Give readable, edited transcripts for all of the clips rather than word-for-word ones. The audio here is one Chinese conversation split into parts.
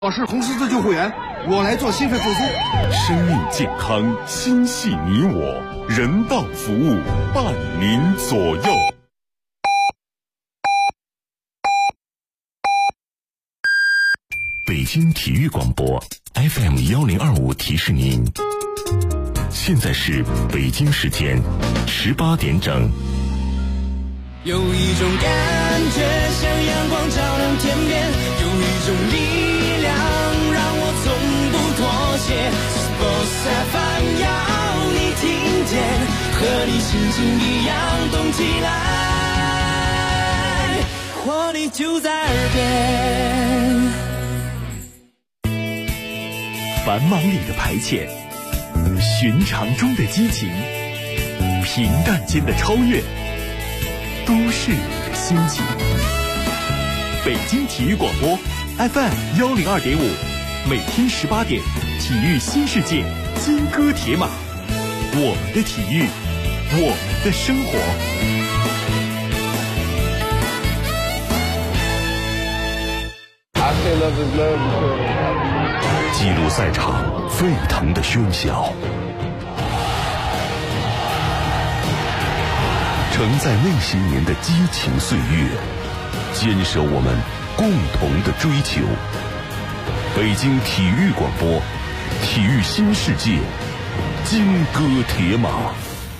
我是红十字救护员，我来做心肺复苏。 生命健康，心系你我，人道服务伴您左右。北京体育广播 FM1025提示您，现在是北京时间18点整。 有一种感觉像阳光照亮天边，有一种力量让我从不妥协。Sports FM 要你听见，和你心情一样动起来，活力就在耳边。 繁忙里的排遣，寻常中的激情，平淡间的超越，都市里的心情。北京体育广播 FM102.5，每天18点，体育新世界，金戈铁马，我们的体育，我们的生活。 记录赛场沸腾的喧嚣，承载那些年的激情岁月，坚守我们共同的追求。北京体育广播，体育新世界，金戈铁马。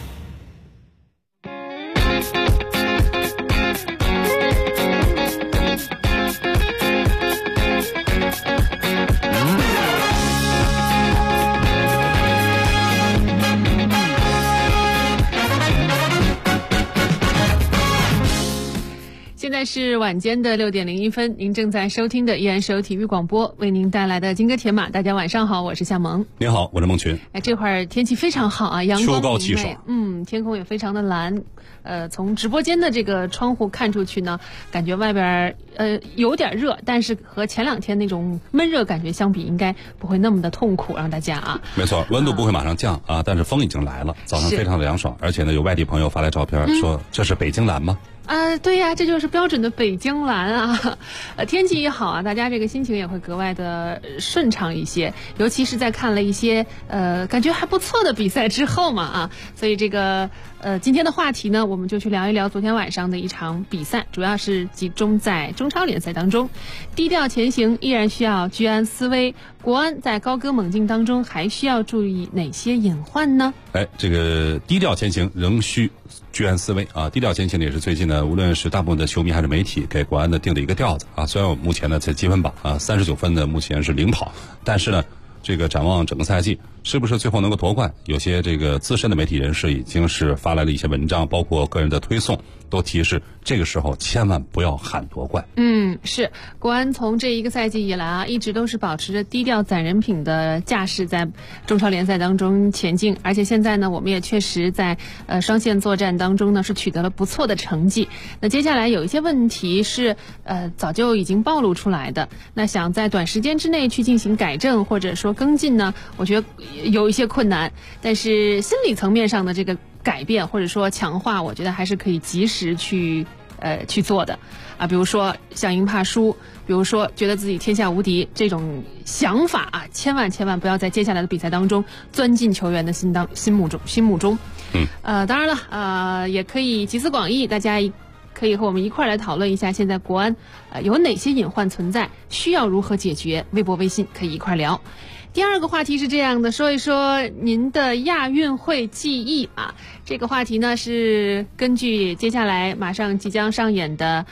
现在是晚间的6点01分，您正在收听的依然是由体育广播为您带来的金戈铁马。大家晚上好，我是夏萌。 您好，我是孟群。 这会儿天气非常好啊，阳光秋高气爽， 天空也非常的蓝。从直播间的这个窗户看出去呢，感觉外边有点热，但是和前2天那种闷热感觉相比，应该不会那么的痛苦，让大家啊。 没错，温度不会马上降啊，但是风已经来了，早上非常的凉爽，而且呢，有外地朋友发来照片说这是北京蓝吗？ 对呀，这就是标准的北京蓝啊！天气一好啊，大家这个心情也会格外的顺畅一些，尤其是在看了一些感觉还不错的比赛之后嘛啊，所以这个今天的话题呢，我们就去聊一聊昨天晚上的一场比赛，主要是集中在中超联赛当中。低调前行依然需要居安思危，国安在高歌猛进当中还需要注意哪些隐患呢？ 这个低调前行仍需居安思危啊！低调前行也是最近呢，无论是大部分的球迷还是媒体给国安的定的一个调子啊。虽然我们目前呢在积分榜啊39分呢，目前是领跑，但是呢，这个展望整个赛季，是不是最后能够夺冠？有些这个资深的媒体人士已经是发来了一些文章，包括个人的推送，都提示这个时候千万不要喊夺冠。 是国安从这一个赛季以来啊，一直都是保持着低调攒人品的架势，在中超联赛当中前进，而且现在呢，我们也确实在双线作战当中呢是取得了不错的成绩。那接下来有一些问题是早就已经暴露出来的，那想在短时间之内去进行改正或者说更进呢，我觉得有一些困难，但是心理层面上的这个改变或者说强化，我觉得还是可以及时去做的啊。比如说想赢怕输，比如说觉得自己天下无敌这种想法啊，千万不要在接下来的比赛当中钻进球员的心目中。当然了，也可以集思广益，大家可以和我们一块来讨论一下，现在国安有哪些隐患存在，需要如何解决？微博微信可以一块聊。第二个话题是这样的，说一说您的亚运会记忆啊。这个话题呢是根据接下来马上即将上演的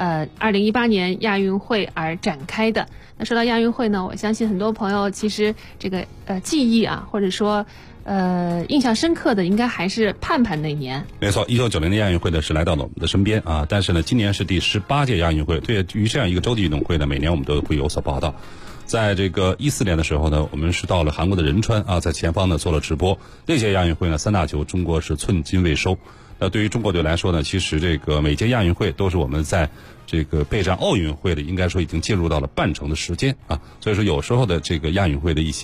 2018年亚运会而展开的。那说到亚运会呢，我相信很多朋友其实这个记忆啊，或者说印象深刻的应该还是盼盼那年。没错 ，1990年亚运会呢是来到了我们的身边啊，但是呢今年是第18届亚运会，对于这样一个洲际运动会呢，每年我们都会有所报道。在这个14年的时候呢，我们是到了韩国的仁川啊，在前方呢做了直播。那届亚运会呢3大球，中国是寸金未收。对于中国队来说呢，其实这个每届亚运会都是我们在这个备战奥运会的，应该说已经进入到了半程的时间啊。所以说有时候的这个亚运会的一些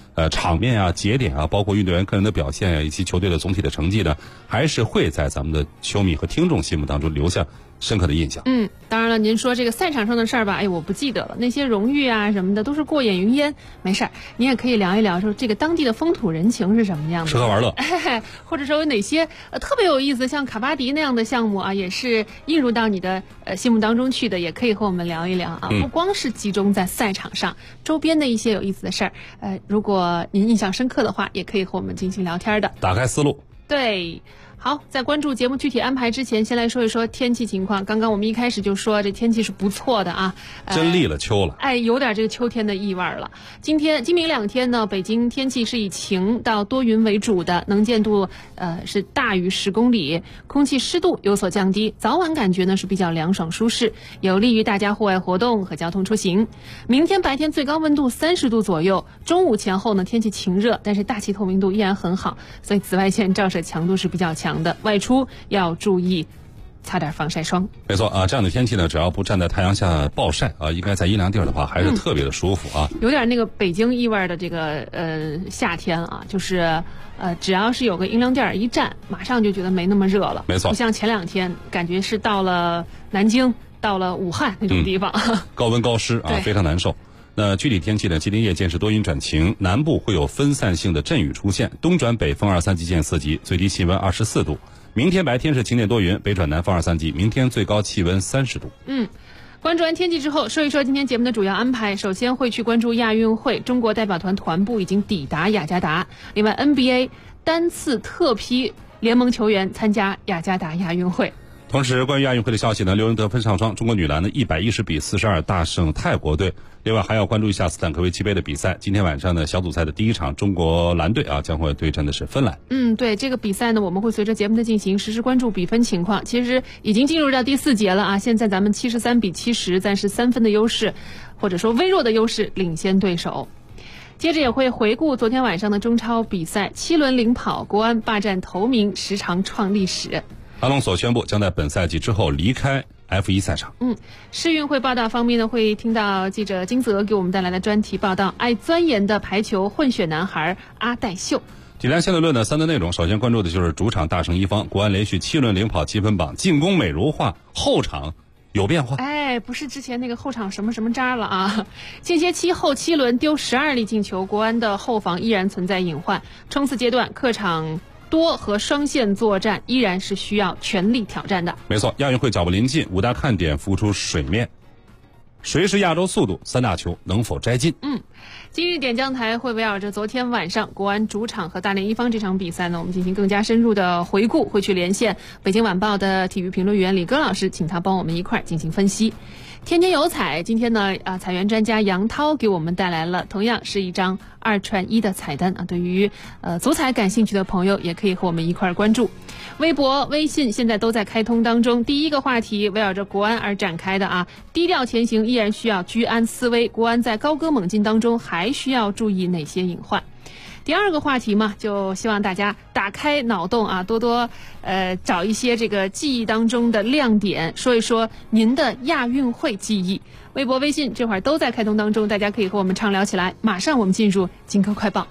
场面啊、节点啊，包括运动员个人的表现啊，以及球队的总体的成绩呢，还是会在咱们的球迷和听众心目当中留下深刻的印象。 当然了，您说这个赛场上的事儿吧，我不记得了，那些荣誉啊什么的都是过眼云烟，没事儿，你也可以聊一聊说这个当地的风土人情是什么样的， 吃喝玩乐， 或者说有哪些特别有意思，像卡巴迪那样的项目啊，也是映入到你的心目当中去的，也可以和我们聊一聊啊。不光是集中在赛场上，周边的一些有意思的事儿，如果您印象深刻的话，也可以和我们进行聊天的， 打开思路。 对。好，在关注节目具体安排之前，先来说一说天气情况。刚刚我们一开始就说这天气是不错的啊， 真立了秋了， 有点这个秋天的意味了。今明两天呢，北京天气是以晴到多云为主的，能见度是大于10公里，空气湿度有所降低，早晚感觉呢是比较凉爽舒适，有利于大家户外活动和交通出行。明天白天最高温度30度左右，中午前后呢天气晴热，但是大气透明度依然很好，所以紫外线照射强度是比较强的，外出要注意擦点防晒霜。 没错啊，这样的天气呢，只要不站在太阳下暴晒啊，应该在阴凉地儿的话，还是特别的舒服啊。 有点那个北京意味的这个夏天啊，就是只要是有个阴凉地儿一站，马上就觉得没那么热了。 没错， 不像前2天感觉是到了南京、到了武汉那种地方， 高温高湿啊，非常难受。那具体天气呢？今天夜间是多云转晴，南部会有分散性的阵雨出现，东转北风2、3级见4级，最低气温24度。明天白天是晴间多云，北转南风2、3级，明天最高气温30度。 关注完天气之后，说一说今天节目的主要安排。首先会去关注亚运会，中国代表团团部已经抵达雅加达。另外 NBA 单次特批联盟球员参加雅加达亚运会。 同时，关于亚运会的消息呢，6人得分上双，中国女篮呢110比42大胜泰国队。另外还要关注一下斯坦科维奇杯的比赛，今天晚上呢小组赛的第一场，中国篮队将会对阵的是芬兰。 对这个比赛呢，我们会随着节目的进行实时关注比分情况。其实已经进入到第4节了啊，现在咱们73比70，暂时3分的优势，或者说微弱的优势领先对手。接着也会回顾昨天晚上的中超比赛，7轮领跑，国安霸占头名，10场创历史。 阿隆索宣布将在本赛季之后离开 F1 赛场。 世运会报道方面呢，会听到记者金泽给我们带来的专题报道，爱钻研的排球混血男孩阿代秀。 简单相对论的3段内容，首先关注的就是主场大胜一方，国安连续7轮领跑积分榜，进攻美如画，后场有变化。 不是之前那个后场什么什么渣了啊！间歇期后7轮丢12粒进球，国安的后防依然存在隐患。冲刺阶段，客场多和双线作战依然是需要全力挑战的。 没错，亚运会脚步临近，5大看点浮出水面。谁是亚洲速度？3大球能否摘金？ 今日点将台会围绕着昨天晚上国安主场和大连一方这场比赛呢，我们进行更加深入的回顾，会去连线北京晚报的体育评论员李戈老师，请他帮我们一块进行分析。天天有彩，今天呢彩员专家杨涛给我们带来了同样是一张2串1的彩单啊，对于足彩感兴趣的朋友也可以和我们一块关注。微博、微信现在都在开通当中。第一个话题围绕着国安而展开的啊，低调前行依然需要居安思危，国安在高歌猛进当中还需要注意哪些隐患？第二个话题嘛，就希望大家打开脑洞啊，多多找一些这个记忆当中的亮点，说一说您的亚运会记忆。微博、微信这会儿都在开通当中，大家可以和我们畅聊起来。马上我们进入金科快报。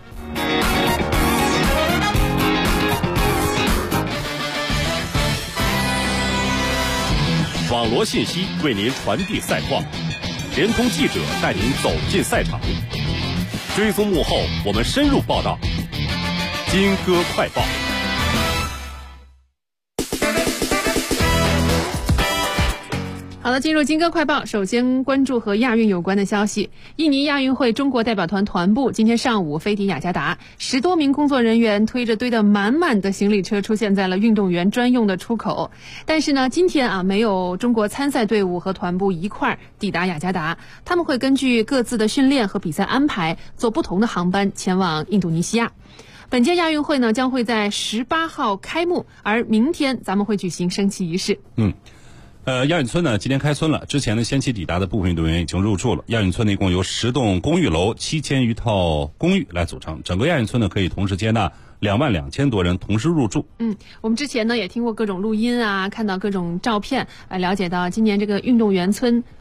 网罗信息为您传递赛况，联通记者带您走进赛场，追踪幕后，我们深入报道。金歌快报。 好了，进入金歌快报，首先关注和亚运有关的消息。印尼亚运会中国代表团团部今天上午飞抵雅加达，10多名工作人员推着堆得满满的行李车出现在了运动员专用的出口。但是呢，今天没有中国参赛队伍和团部一块抵达雅加达，他们会根据各自的训练和比赛安排，坐不同的航班前往印度尼西亚。本届亚运会呢，将会在18号开幕，而明天咱们会举行升旗仪式。 亚运村呢今天开村了，之前呢先期抵达的部分运动员已经入住了。亚运村呢一共由10栋公寓楼、7000余套公寓来组成，整个亚运村呢可以同时接纳22000多人同时入住。 我们之前呢也听过各种录音啊，看到各种照片，了解到今年这个运动员村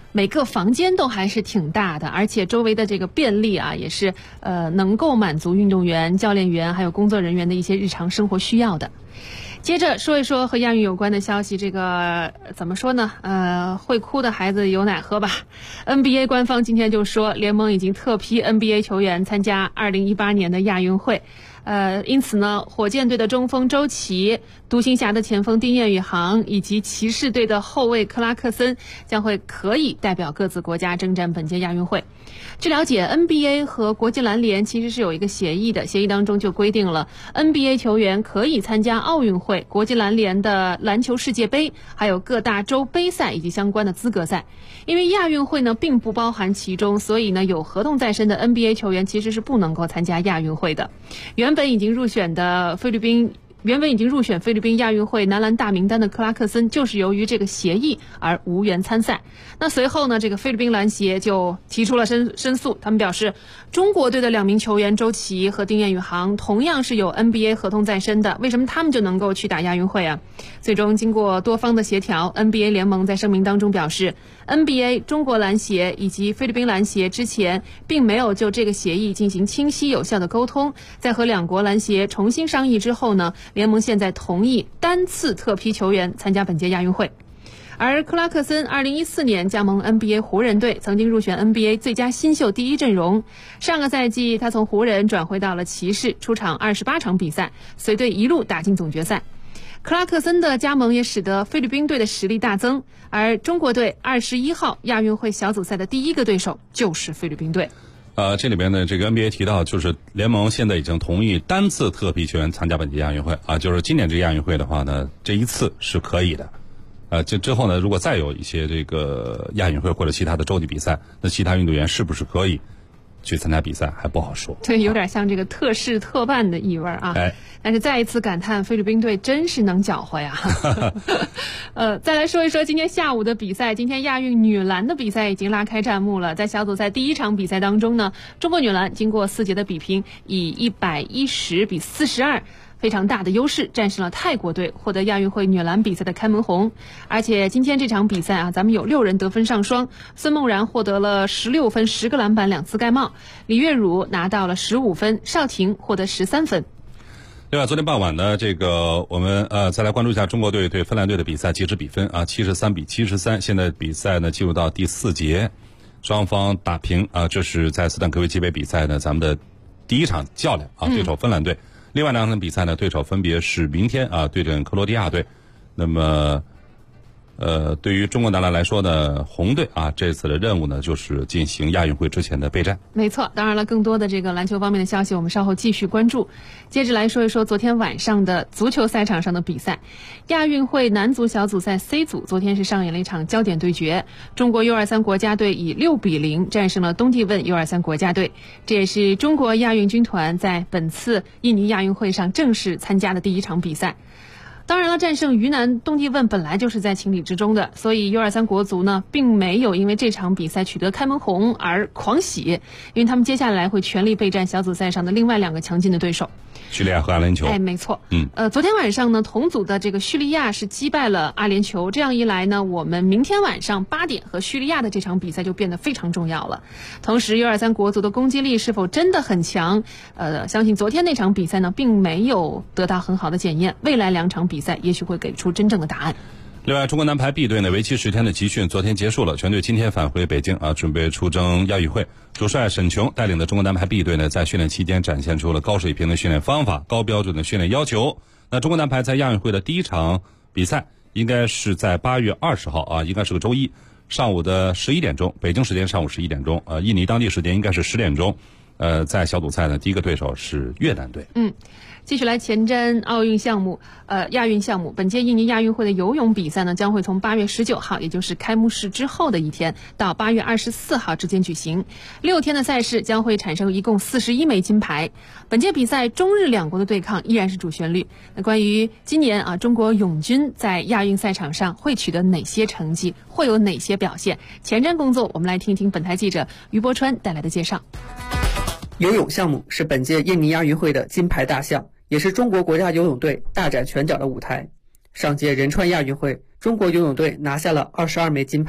每个房间都还是挺大的，而且周围的这个便利啊，也是能够满足运动员、教练员还有工作人员的一些日常生活需要的。接着说一说和亚运有关的消息，这个怎么说呢？会哭的孩子有奶喝吧。NBA 官方今天就说，联盟已经特批 NBA 球员参加2018年的亚运会。因此呢，火箭队的中锋周琦、独行侠的前锋丁彦雨航以及骑士队的后卫克拉克森将会可以代表各自国家征战本届亚运会。据了解 ，NBA 和国际篮联其实是有一个协议的，协议当中就规定了 NBA 球员可以参加奥运会、国际篮联的篮球世界杯，还有各大洲杯赛以及相关的资格赛。因为亚运会呢并不包含其中，所以呢有合同在身的 NBA 球员其实是不能够参加亚运会的。原本已经入选菲律宾亚运会男篮大名单的克拉克森，就是由于这个协议而无缘参赛。那随后呢，这个菲律宾篮协就提出了申诉，他们表示，中国队的2名球员周琦和丁彦雨航同样是有 NBA 合同在身的，为什么他们就能够去打亚运会啊？最终经过多方的协调， NBA 联盟在声明当中表示， NBA 中国篮协以及菲律宾篮协之前并没有就这个协议进行清晰有效的沟通，在和2国篮协重新商议之后呢，联盟现在同意单次特批球员参加本届亚运会。而克拉克森2014年加盟 NBA 湖人队，曾经入选 NBA 最佳新秀第1阵容。上个赛季他从湖人转回到了骑士，出场28场比赛，随队一路打进总决赛。克拉克森的加盟也使得菲律宾队的实力大增，而中国队21号亚运会小组赛的第一个对手就是菲律宾队。 这里边呢，这个 NBA 提到，就是联盟现在已经同意单次特批球员参加本届亚运会啊，就是今年这亚运会的话呢，这一次是可以的。这之后呢，如果再有一些这个亚运会或者其他的洲际比赛，那其他运动员是不是可以去参加比赛还不好说。 对，有点像这个特事特办的意味啊。但是再一次感叹，菲律宾队真是能搅和呀。再来说一说今天下午的比赛。今天亚运女篮的比赛已经拉开战幕了。在小组赛第1场比赛当中呢，中国女篮经过4节的比拼，以110比42。非常大的优势战胜了泰国队，获得亚运会女篮比赛的开门红。而且今天这场比赛啊，咱们有6人得分上双，孙梦然获得了16分、10个篮板、2次盖帽，李月汝拿到了15分，邵婷获得13分。 另外，昨天傍晚呢，这个我们再来关注一下中国队对芬兰队的比赛，截止比分啊73比73。现在比赛呢进入到第4节，双方打平啊，这是在斯坦科维奇杯比赛呢咱们的第1场较量啊，对手芬兰队。另外2场比赛呢，对手分别是明天啊对阵克罗地亚队。那么对于中国男篮来说呢，红队啊这次的任务呢就是进行亚运会之前的备战。 没错，当然了，更多的这个篮球方面的消息我们稍后继续关注。接着来说一说昨天晚上的足球赛场上的比赛。亚运会男足小组赛 C 组昨天是上演了一场焦点对决，中国 U23 国家队以6比0战胜了东帝汶 U23 国家队，这也是中国亚运军团在本次印尼亚运会上正式参加的第1场比赛。当然了，战胜云南东帝汶本来就是在情理之中的，所以 U23 国足呢并没有因为这场比赛取得开门红而狂喜，因为他们接下来会全力备战小组赛上的另外2个强劲的对手， 叙利亚和阿联酋。 没错。昨天晚上呢，同组的这个叙利亚是击败了阿联酋，这样一来呢，我们明天晚上8点和叙利亚的这场比赛就变得非常重要了。同时 U23 国足的攻击力是否真的很强？相信昨天那场比赛呢并没有得到很好的检验，未来2场比赛也许会给出真正的答案。 另外，中国男排 B 队呢，为期10天的集训昨天结束了，全队今天返回北京啊，准备出征亚运会。主帅沈琼带领的中国男排 B 队呢，在训练期间展现出了高水平的训练方法、高标准的训练要求。那中国男排在亚运会的第1场比赛应该是在8月20号啊，应该是个周一上午的11点钟，北京时间上午11点钟，印尼当地时间应该是10点钟。在小组赛呢，第一个对手是越南队。 继续来前瞻亚运项目。本届印尼亚运会的游泳比赛呢，将会从8月19号，也就是开幕式之后的一天，到8月24号之间举行。6天的赛事将会产生一共41枚金牌。本届比赛中日2国的对抗依然是主旋律。那关于今年啊，中国泳军在亚运赛场上会取得哪些成绩，会有哪些表现？前瞻工作，我们来听一听本台记者于伯川带来的介绍。 游泳项目是本届印尼亚运会的金牌大项，也是中国国家游泳队大展拳脚的舞台。上届仁川亚运会，中国游泳队拿下了22枚金牌，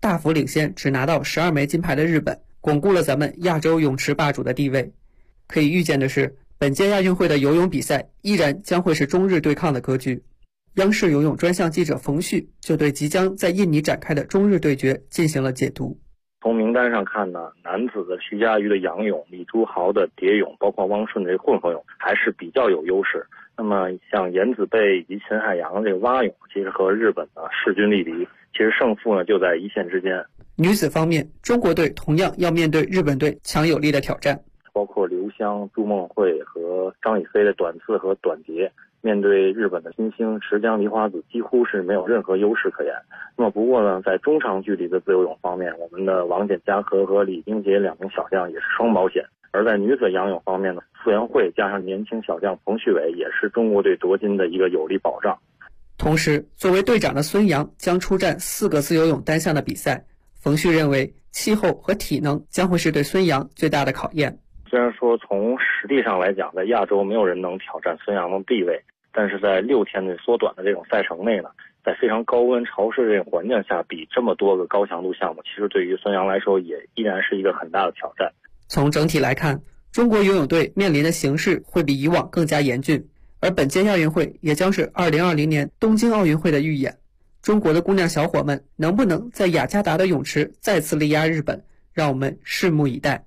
大幅领先只拿到12枚金牌的日本，巩固了咱们亚洲泳池霸主的地位。可以预见的是，本届亚运会的游泳比赛依然将会是中日对抗的格局。央视游泳专项记者冯旭就对即将在印尼展开的中日对决进行了解读。 从名单上看呢，男子的徐嘉余的仰泳、李朱豪的蝶泳，包括汪顺的混合泳还是比较有优势。那么像颜子贝以及秦海洋这个蛙泳，其实和日本呢势均力敌，其实胜负呢就在一线之间。 女子方面，中国队同样要面对日本队强有力的挑战， 包括刘湘、朱梦慧和张雨霏的短次和短蝶。面对日本的新星石江梨花子，几乎是没有任何优势可言。那么不过呢，在中长距离的自由泳方面，我们的王简嘉禾和李冰洁两名小将也是双保险。而在女子仰泳方面呢，傅园慧加上年轻小将彭旭伟也是中国队夺金的一个有力保障。 同时，作为队长的孙杨将出战4个自由泳单项的比赛。冯旭认为，气候和体能将会是对孙杨最大的考验。 虽然说从实力上来讲，在亚洲没有人能挑战孙杨的地位，但是在6天的缩短的这种赛程内呢，在非常高温潮湿这种环境下，比这么多个高强度项目，其实对于孙杨来说也依然是一个很大的挑战。 从整体来看，中国游泳队面临的形势会比以往更加严峻，而本届亚运会也将是2020年东京奥运会的预演。中国的姑娘小伙们能不能在雅加达的泳池再次力压日本，让我们拭目以待。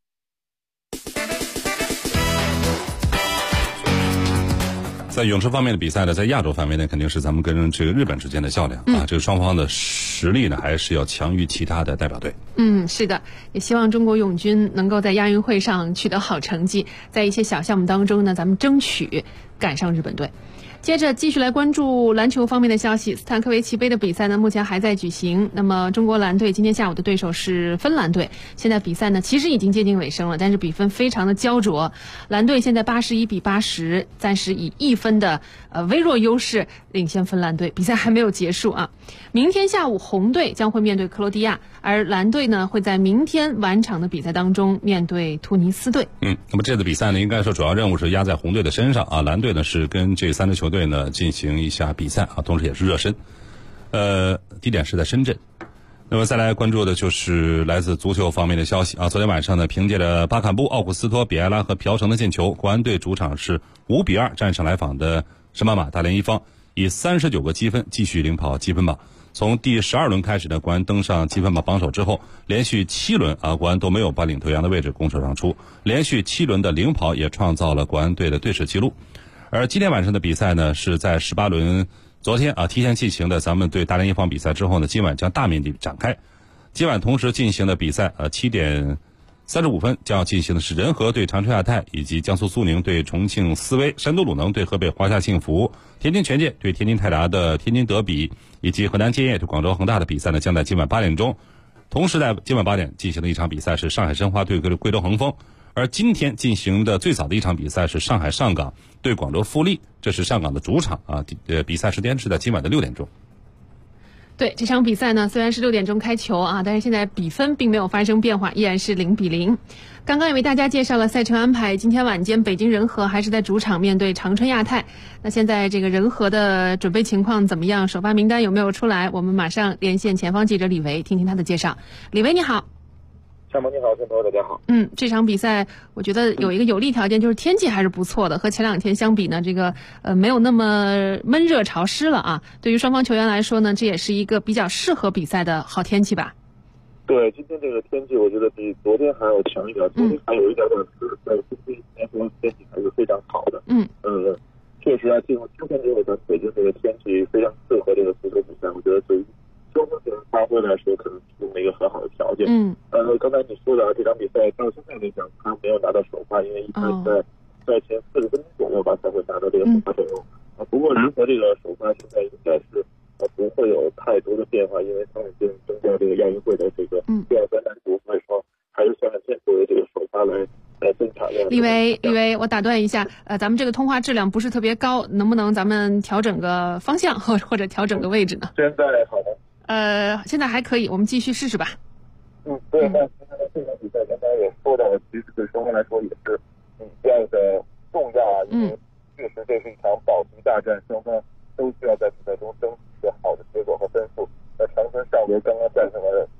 在泳池方面的比赛呢，在亚洲范围内肯定是咱们跟这个日本之间的较量啊，这个双方的实力呢还是要强于其他的代表队。 是的，也希望中国泳军能够在亚运会上取得好成绩，在一些小项目当中呢，咱们争取赶上日本队。接着继续来关注篮球方面的消息，斯坦科维奇杯的比赛呢目前还在举行。那么中国篮队今天下午的对手是芬兰队，现在比赛呢其实已经接近尾声了，但是比分非常的焦灼。篮队现在81比80，暂时以1分的微弱优势领先芬兰队，比赛还没有结束啊。明天下午红队将会面对克罗地亚，而蓝队呢会在明天晚场的比赛当中面对突尼斯队。 那么这次比赛呢，应该说主要任务是压在红队的身上啊。蓝队呢是跟这3支球队呢进行一下比赛啊，同时也是热身。地点是在深圳。那么再来关注的就是来自足球方面的消息啊。昨天晚上呢，凭借着巴坎布、奥古斯托、比埃拉和朴成的进球，国安队主场是5比2战胜来访的圣马马大连一方，以39个积分继续领跑积分榜。从第12轮开始呢，国安登上积分榜榜首之后，连续7轮啊，国安都没有把领头羊的位置拱手让出，连续7轮的领跑也创造了国安队的队史纪录。而今天晚上的比赛呢，是在18轮昨天啊提前进行的咱们对大连一方比赛之后呢，今晚将大面积展开。今晚同时进行的比赛7点35分将要进行的是仁和对长春亚泰，以及江苏苏宁对重庆斯威，山东鲁能对河北华夏幸福，天津权健对天津泰达的天津德比，以及河南建业对广州恒大的比赛呢，将在今晚8点钟。同时在今晚8点进行的一场比赛是上海申花对贵州恒丰，而今天进行的最早的一场比赛是上海上港对广州富力，这是上港的主场啊。比赛时间是在今晚的6点钟。 对，这场比赛呢，虽然是6点钟开球啊，但是现在比分并没有发生变化，依然是0比0。刚刚也为大家介绍了赛程安排，今天晚间北京人和还是在主场面对长春亚泰。那现在这个人和的准备情况怎么样？首发名单有没有出来？我们马上连线前方记者李维，听听他的介绍。李维你好。 夏萌你好，听众朋友大家好。 这场比赛我觉得有一个有利条件，就是天气还是不错的，和前2天相比呢，这个没有那么闷热潮湿了啊。对于双方球员来说呢，这也是一个比较适合比赛的好天气吧。 对，今天这个天气我觉得比昨天还要强一点，昨天还有一点点湿，在今天天气还是非常好的。确实啊，进入秋天之后，咱北京这个天气非常适合这个足球比赛，我觉得对于双方球员发挥来说，可能提供了一个很好的条件。刚才你说的这场比赛到现在来讲，他没有拿到首发，因为一般在赛前40分钟左右吧才会拿到这个首发阵容。不过人和这个首发现在应该是不会有太多的变化，因为他们已经争夺这个亚运会的这个第2、3单独，所以说还是孙汉健作为这个首发来增产量。 李维，我打断一下，咱们这个通话质量不是特别高，能不能咱们调整个方向或者调整个位置呢？ 现在好吗？ 现在还可以，我们继续试试吧。 对，那今天的这场比赛刚才也说到了，其实对双方来说也是比较的重要啊，因为确实这是一场保级大战，双方都需要在比赛中争取一个好的结果和分数。那长春上游刚刚战胜了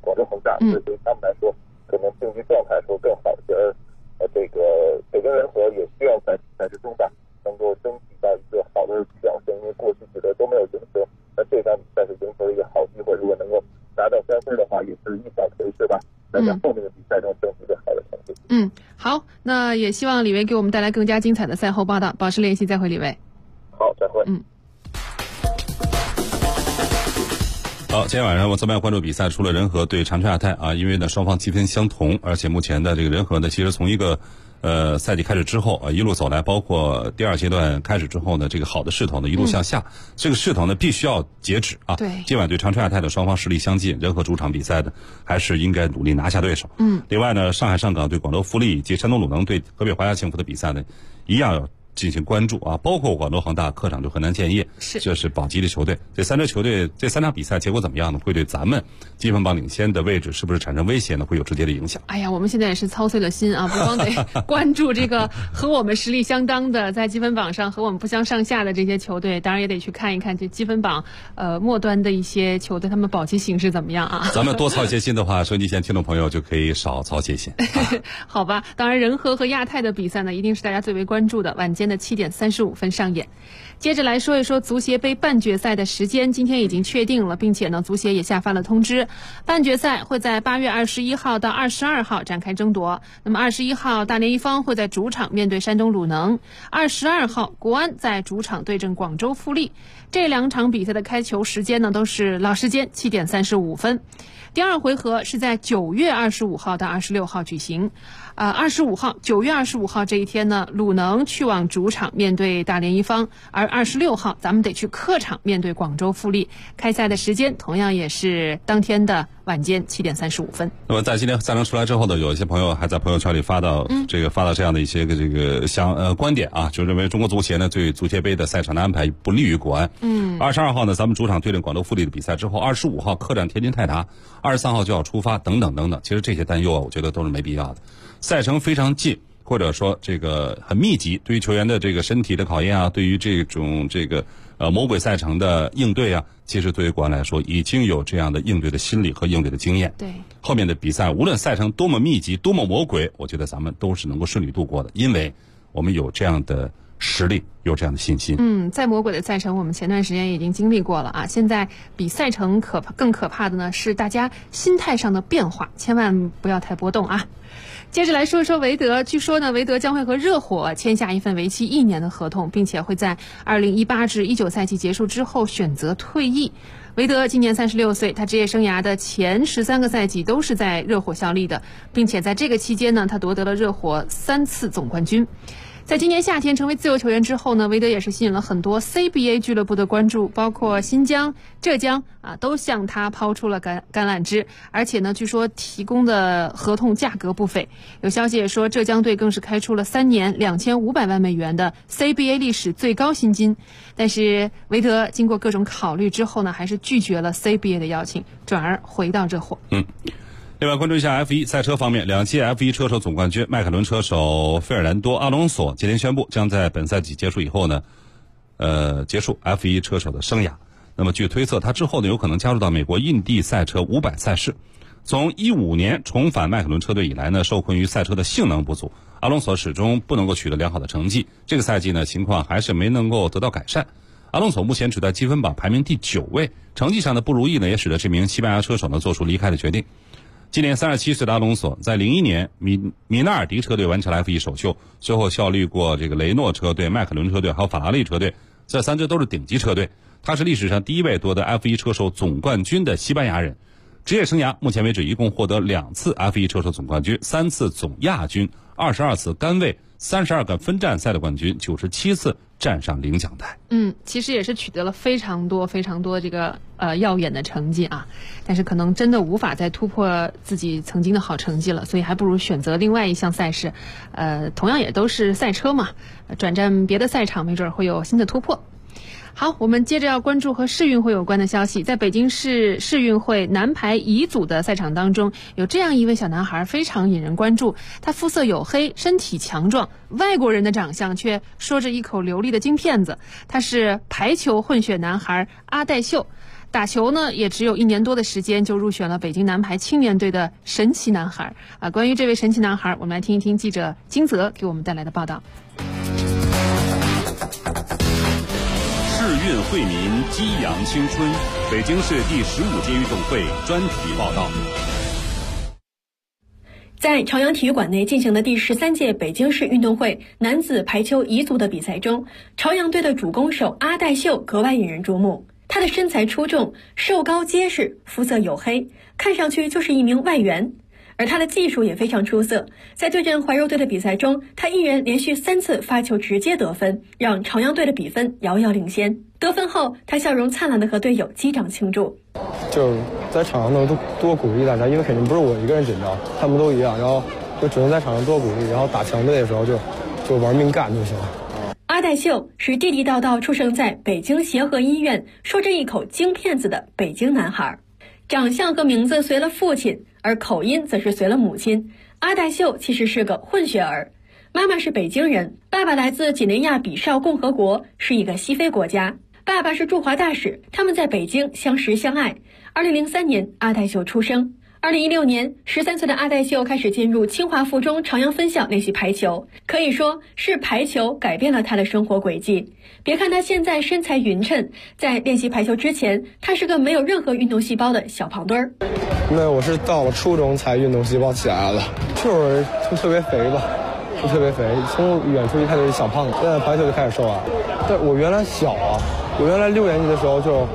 那也希望李维给我们带来更加精彩的赛后报道，保持联系，再会，李维。 好，再会。 好，今天晚上我这边要关注比赛，除了仁和对长春亚泰啊，因为呢双方积分相同，而且目前的这个仁和呢，其实从一个赛季开始之后一路走来，包括第二阶段开始之后呢，这个好的势头呢一路向下，这个势头呢必须要截止啊。 对， 今晚对长春亚泰的双方实力相近，仁和主场比赛的还是应该努力拿下对手。另外呢，上海上港对广州富力以及山东鲁能对河北华夏幸福的比赛呢，一样要进行关注啊，包括广州恒大客场对河南建业，这是保级的球队。这三支球队这3场比赛结果怎么样呢？会对咱们积分榜领先的位置是不是产生威胁呢？会有直接的影响。 哎呀，我们现在也是操碎了心啊，不光得关注这个和我们实力相当的，在积分榜上和我们不相上下的这些球队，当然也得去看一看这积分榜末端的一些球队，他们保级形势怎么样啊？ 咱们多操一些心的话，收音机前听众朋友就可以少操些心。 好吧，当然仁和和亚泰的比赛呢，一定是大家最为关注的，晚间的7点35分上演。接着来说一说足协杯半决赛的时间，今天已经确定了，并且呢，足协也下发了通知，半决赛会在8月21号到22号展开争夺。那么21号大连一方会在主场面对山东鲁能，22号国安在主场对阵广州富力。这2场比赛的开球时间呢，都是老时间7点35分。第二回合是在9月25号到26号举行。9月25号这一天呢，鲁能去往主场面对大连一方，而26号咱们得去客场面对广州富力。开赛的时间同样也是当天的晚间7点35分。 那么在今天赛程出来之后呢，有一些朋友还在朋友圈里发到这样的一些这个观点啊，就认为中国足协呢对足协杯的赛场的安排不利于国安。22号呢，咱们主场对阵广州富力的比赛之后，25号客战天津泰达，23号就要出发，等等等等。其实这些担忧啊，我觉得都是没必要的。赛程非常近，或者说这个很密集，对于球员的这个身体的考验啊，对于这种魔鬼赛程的应对啊，其实对于国安来说已经有这样的应对的心理和应对的经验。 对， 后面的比赛无论赛程多么密集多么魔鬼，我觉得咱们都是能够顺利度过的，因为我们有这样的实力，有这样的信心。 再魔鬼的赛程我们前段时间已经经历过了啊，现在比赛程更可怕的呢是大家心态上的变化，千万不要太波动啊。接着来说一说韦德，据说呢，韦德将会和热火签下一份为期1年的合同，并且会在2018至19赛季结束之后选择退役。韦德今年36岁，他职业生涯的前13个赛季都是在热火效力的，并且在这个期间呢，他夺得了热火3次总冠军。在今年夏天成为自由球员之后呢，韦德也是吸引了很多 CBA 俱乐部的关注，包括新疆、浙江都向他抛出了橄榄枝，而且呢，据说提供的合同价格不菲。有消息也说，浙江队更是开出了3年2500万美元的 CBA 历史最高薪金。但是韦德经过各种考虑之后呢，还是拒绝了 CBA 的邀请，转而回到热火。 另外关注一下 F1 赛车方面，2届 F1 车手总冠军迈凯伦车手费尔南多·阿隆索今天宣布，将在本赛季结束以后呢，结束 F1 车手的生涯。那么据推测，他之后呢有可能加入到美国印地赛车500赛事。从15年重返迈凯伦车队以来呢，受困于赛车的性能不足，阿隆索始终不能够取得良好的成绩。这个赛季呢，情况还是没能够得到改善。阿隆索目前只在积分榜排名第9位，成绩上的不如意呢，也使得这名西班牙车手呢做出离开的决定。今年37岁的阿隆索在01年米纳尔迪车队完成了 F1 首秀，随后效力过这个雷诺车队、迈凯伦车队还有法拉利车队，这3支都是顶级车队。他是历史上第一位夺得 F1 车手总冠军的西班牙人。职业生涯目前为止一共获得2次 F1 车手总冠军、3次总亚军、22次杆位、32个分站赛的冠军、97次站上领奖台。 其实也是取得了非常多这个耀眼的成绩啊，但是可能真的无法再突破自己曾经的好成绩了，所以还不如选择另外一项赛事。同样也都是赛车嘛，转战别的赛场，没准会有新的突破。好，我们接着要关注和世运会有关的消息。在北京市世运会男排乙组的赛场当中，有这样一位小男孩非常引人关注，他肤色黝黑，身体强壮，外国人的长相却说着一口流利的京片子。他是排球混血男孩阿代秀，打球呢也只有1年多的时间就入选了北京男排青年队的神奇男孩。关于这位神奇男孩，我们来听一听记者金泽给我们带来的报道。 世运惠民，激扬青春。北京市第15届运动会专题报道。 在朝阳体育馆内进行的第13届北京市运动会男子排球乙组的比赛中，朝阳队的主攻手阿代秀格外引人注目。他的身材出众，瘦高结实，肤色黝黑，看上去就是一名外援。而他的技术也非常出色，在对阵怀柔队的比赛中，他一人连续3次发球直接得分，让朝阳队的比分遥遥领先。得分后，他笑容灿烂地和队友击掌庆祝。 就是在场上能多鼓励大家，因为肯定不是我一个人紧张，他们都一样，然后就只能在场上多鼓励，然后打强队的时候就玩命干就行了。 阿代秀是地地道道出生在北京协和医院，说着一口京片子的北京男孩，长相和名字随了父亲，而口音则是随了母亲。阿代秀其实是个混血儿，妈妈是北京人，爸爸来自几内亚比绍共和国，是一个西非国家。爸爸是驻华大使，他们在北京相识相爱。2003年，阿代秀出生。2016年，13岁的阿代秀开始进入清华附中朝阳分校练习排球，可以说是排球改变了他的生活轨迹。别看他现在身材匀称，在练习排球之前，他是个没有任何运动细胞的小胖墩儿。 那我是到了初中才运动细胞起来了，就特别肥吧，就特别肥，从远处一看就是小胖子，现在排球就开始瘦了。但我原来小啊，我原来6年级的时候就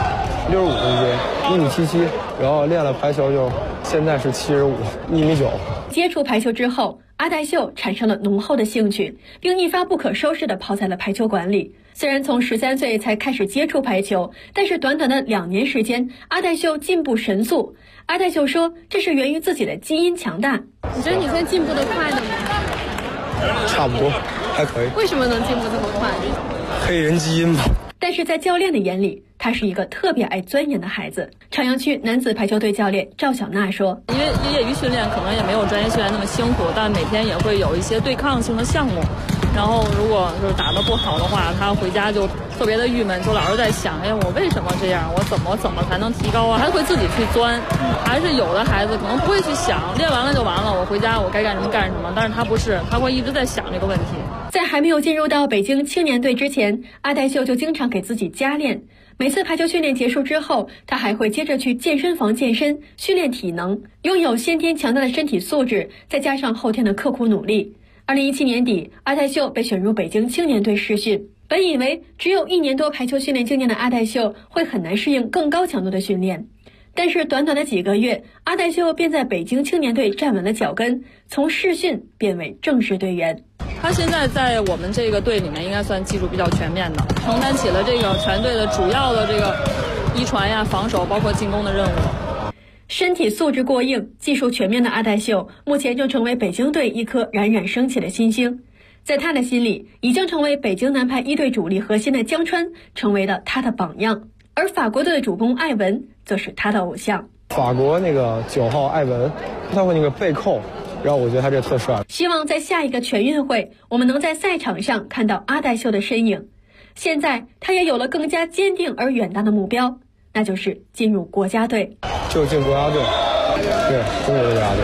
65公斤，1.77米，然后练了排球就现在是75，1.9米。 接触排球之后，阿代秀产生了浓厚的兴趣，并一发不可收拾地泡在了排球馆里。虽然从13岁才开始接触排球，但是短短的2年时间，阿代秀进步神速。阿代秀说，这是源于自己的基因强大。 你觉得你现在进步的快的吗？ 差不多，还可以。 为什么能进步这么快？ 黑人基因吧。 但是在教练的眼里，他是一个特别爱钻研的孩子。朝阳区男子排球队教练赵小娜说， 因为业余训练可能也没有专业训练那么辛苦，但每天也会有一些对抗性的项目。然后如果就是打得不好的话，他回家就特别的郁闷，就老是在想，哎，我为什么这样？我怎么才能提高啊？还会自己去钻。还是有的孩子可能不会去想，练完了就完了，我回家我该干什么干什么。但是他不是，他会一直在想这个问题。 在还没有进入到北京青年队之前，阿代秀就经常给自己加练。每次排球训练结束之后，他还会接着去健身房健身，训练体能。拥有先天强大的身体素质，再加上后天的刻苦努力。2017年底，阿代秀被选入北京青年队试训。本以为只有1年多排球训练经验的阿代秀会很难适应更高强度的训练，但是短短的几个月，阿代秀便在北京青年队站稳了脚跟，从试训变为正式队员。 他现在在我们这个队里面应该算技术比较全面的，承担起了这个全队的主要的这个遗传呀、防守包括进攻的任务。 身体素质过硬、技术全面的阿代秀，目前就成为北京队一颗冉冉升起的新星。在他的心里，已经成为北京男排1队主力核心的江川，成为了他的榜样。而法国队的主攻艾文，则是他的偶像。 法国那个9号艾文，他会那个背扣，然后我觉得他这特帅。 希望在下一个全运会，我们能在赛场上看到阿代秀的身影。现在他也有了更加坚定而远大的目标，那就是进入国家队。 就进国家队，对，中国国家队。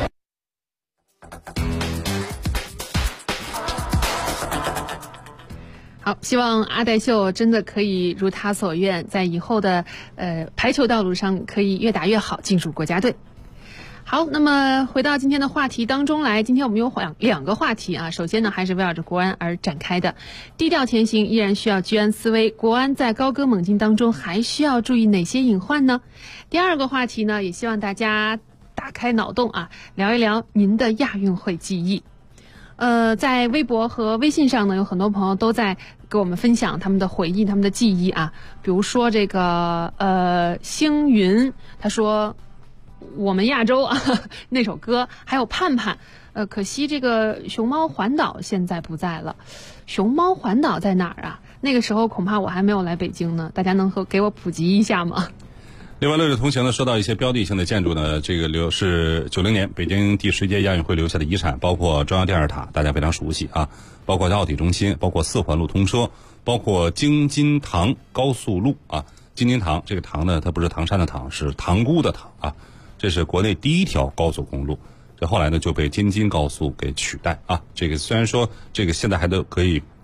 好，希望阿代秀真的可以如他所愿，在以后的排球道路上可以越打越好，进入国家队。好，那么回到今天的话题当中来，今天我们有两个话题啊。首先呢，还是围绕着国安而展开的。低调前行依然需要居安思危，国安在高歌猛进当中还需要注意哪些隐患呢？第二个话题呢，也希望大家打开脑洞啊，聊一聊您的亚运会记忆。在微博和微信上呢，有很多朋友都在给我们分享他们的回忆、他们的记忆啊。比如说这个星云，他说我们亚洲啊那首歌，还有盼盼。可惜这个熊猫环岛现在不在了。熊猫环岛在哪儿啊？那个时候恐怕我还没有来北京呢，大家能给我普及一下吗？ 另外，乐视同行呢，说到一些标的性的建筑呢，这个是90年北京第10届亚运会留下的遗产，包括中央电视塔，大家非常熟悉啊，包括奥体中心，包括4环路通车，包括京津塘高速路啊。京津塘这个塘呢，它不是唐山的塘，是塘沽的塘啊。这是国内第1条高速公路，这后来呢就被京津高速给取代啊。这个虽然说这个现在还都可以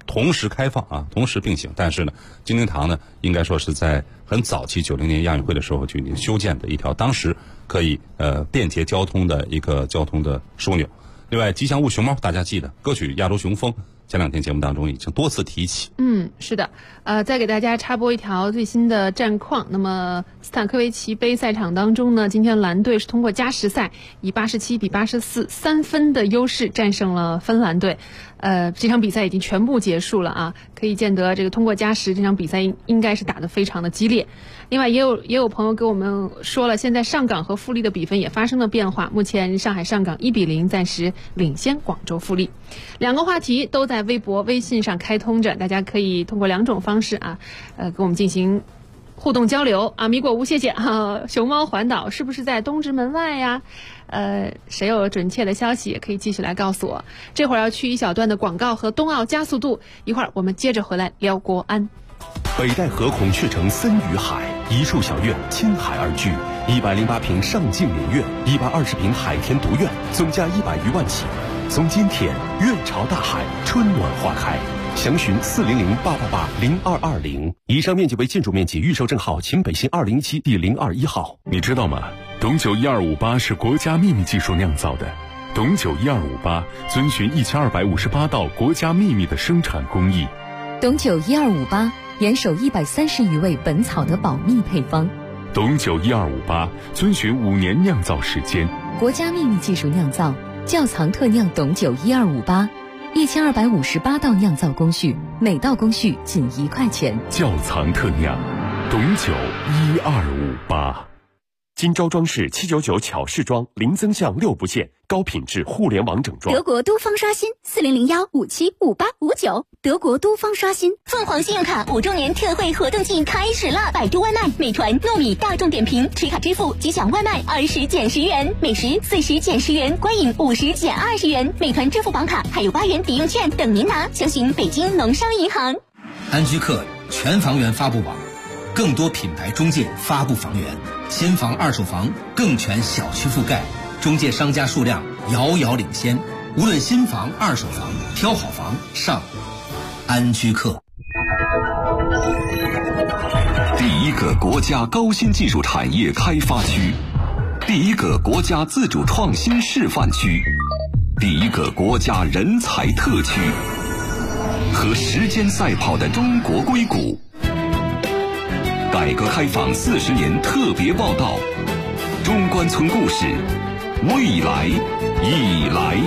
同时开放啊，同时并行。但是呢，金陵堂呢，应该说是在很早期90年亚运会的时候就已经修建的一条当时可以便捷交通的一个交通的枢纽。另外，吉祥物熊猫，大家记得歌曲《亚洲雄风》。前2天节目当中已经多次提起。 是的，再给大家插播一条最新的战况。那么斯坦科维奇杯赛场当中呢，今天蓝队是通过加时赛以87比84 3分的优势战胜了芬兰队。这场比赛已经全部结束了啊，可以见得这个通过加时这场比赛应该是打得非常的激烈。另外也有朋友给我们说了，现在上港和富力的比分也发生了变化，目前上海上港1比0暂时领先广州富力。2个话题都在微博、微信上开通着，大家可以通过2种方式啊，跟我们进行互动交流啊。米果吴谢姐熊猫环岛是不是在东直门外呀？谁有准确的消息也可以继续来告诉我。这会儿要去一小段的广告和冬奥加速度，一会儿我们接着回来聊国安。 北戴河孔雀城森与海，一处小院亲海而居，108平上镜影院，120平海天独院，总价100余万起。从今天院朝大海，春暖花开。详询400-888-0220。以上面积为建筑面积，预售证号秦北新2017第021号。 你知道吗？董酒1258是国家秘密技术酿造的。董酒1258遵循1258道国家秘密的生产工艺。 董酒1258严守130余味本草的保密配方。 董酒1258遵循5年酿造时间， 国家秘密技术酿造，窖藏特酿董酒1258，1258道酿造工序，每道工序仅1块钱。 窖藏特酿，董酒1258。 金招装饰799巧饰装，零增项6不限，高品质互联网整装。 德国都方刷新，4001575859。德国都方刷新。凤凰信用卡5周年特惠活动季开始了！百度外卖、美团、糯米、大众点评持卡支付即享外卖20减10元，美食40减10元，观影50减20元。美团支付宝卡还有8元抵用券等您拿，详询北京农商银行。 安居客全房源发布网，更多品牌中介发布房源，新房、二手房更全小区覆盖，中介商家数量遥遥领先。无论新房、二手房，挑好房上安居客。 第一个国家高新技术产业开发区，第一个国家自主创新示范区，第一个国家人才特区，和时间赛跑的中国硅谷。改革开放40年特别报道，中关村故事，未来已来。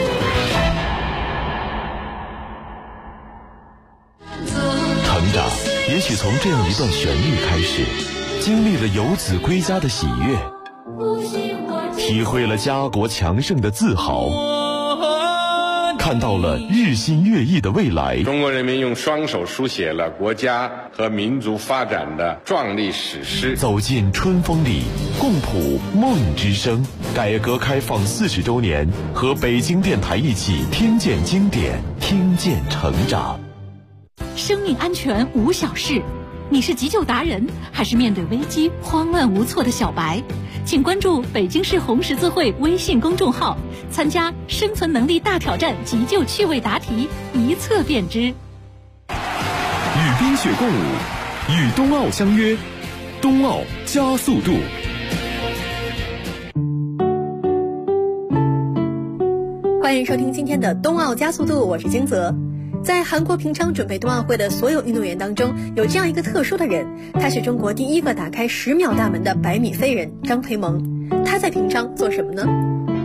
成长也许从这样一段旋律开始，经历了游子归家的喜悦，体会了家国强盛的自豪，看到了日新月异的未来。 中国人民用双手书写了国家和民族发展的壮丽史诗。 走进春风里，共谱梦之声。改革开放40周年，和北京电台一起听见经典，听见成长。 生命安全无小事，你是急救达人，还是面对危机慌乱无措的小白？请关注北京市红十字会微信公众号，参加生存能力大挑战急救趣味答题，一测便知。 与冰雪共舞，与冬奥相约，冬奥加速度。 欢迎收听今天的冬奥加速度，我是金泽。在韩国平昌准备冬奥会的所有运动员当中，有这样一个特殊的人，他是中国第一个打开10秒大门的100米飞人张培萌。他在平昌做什么呢？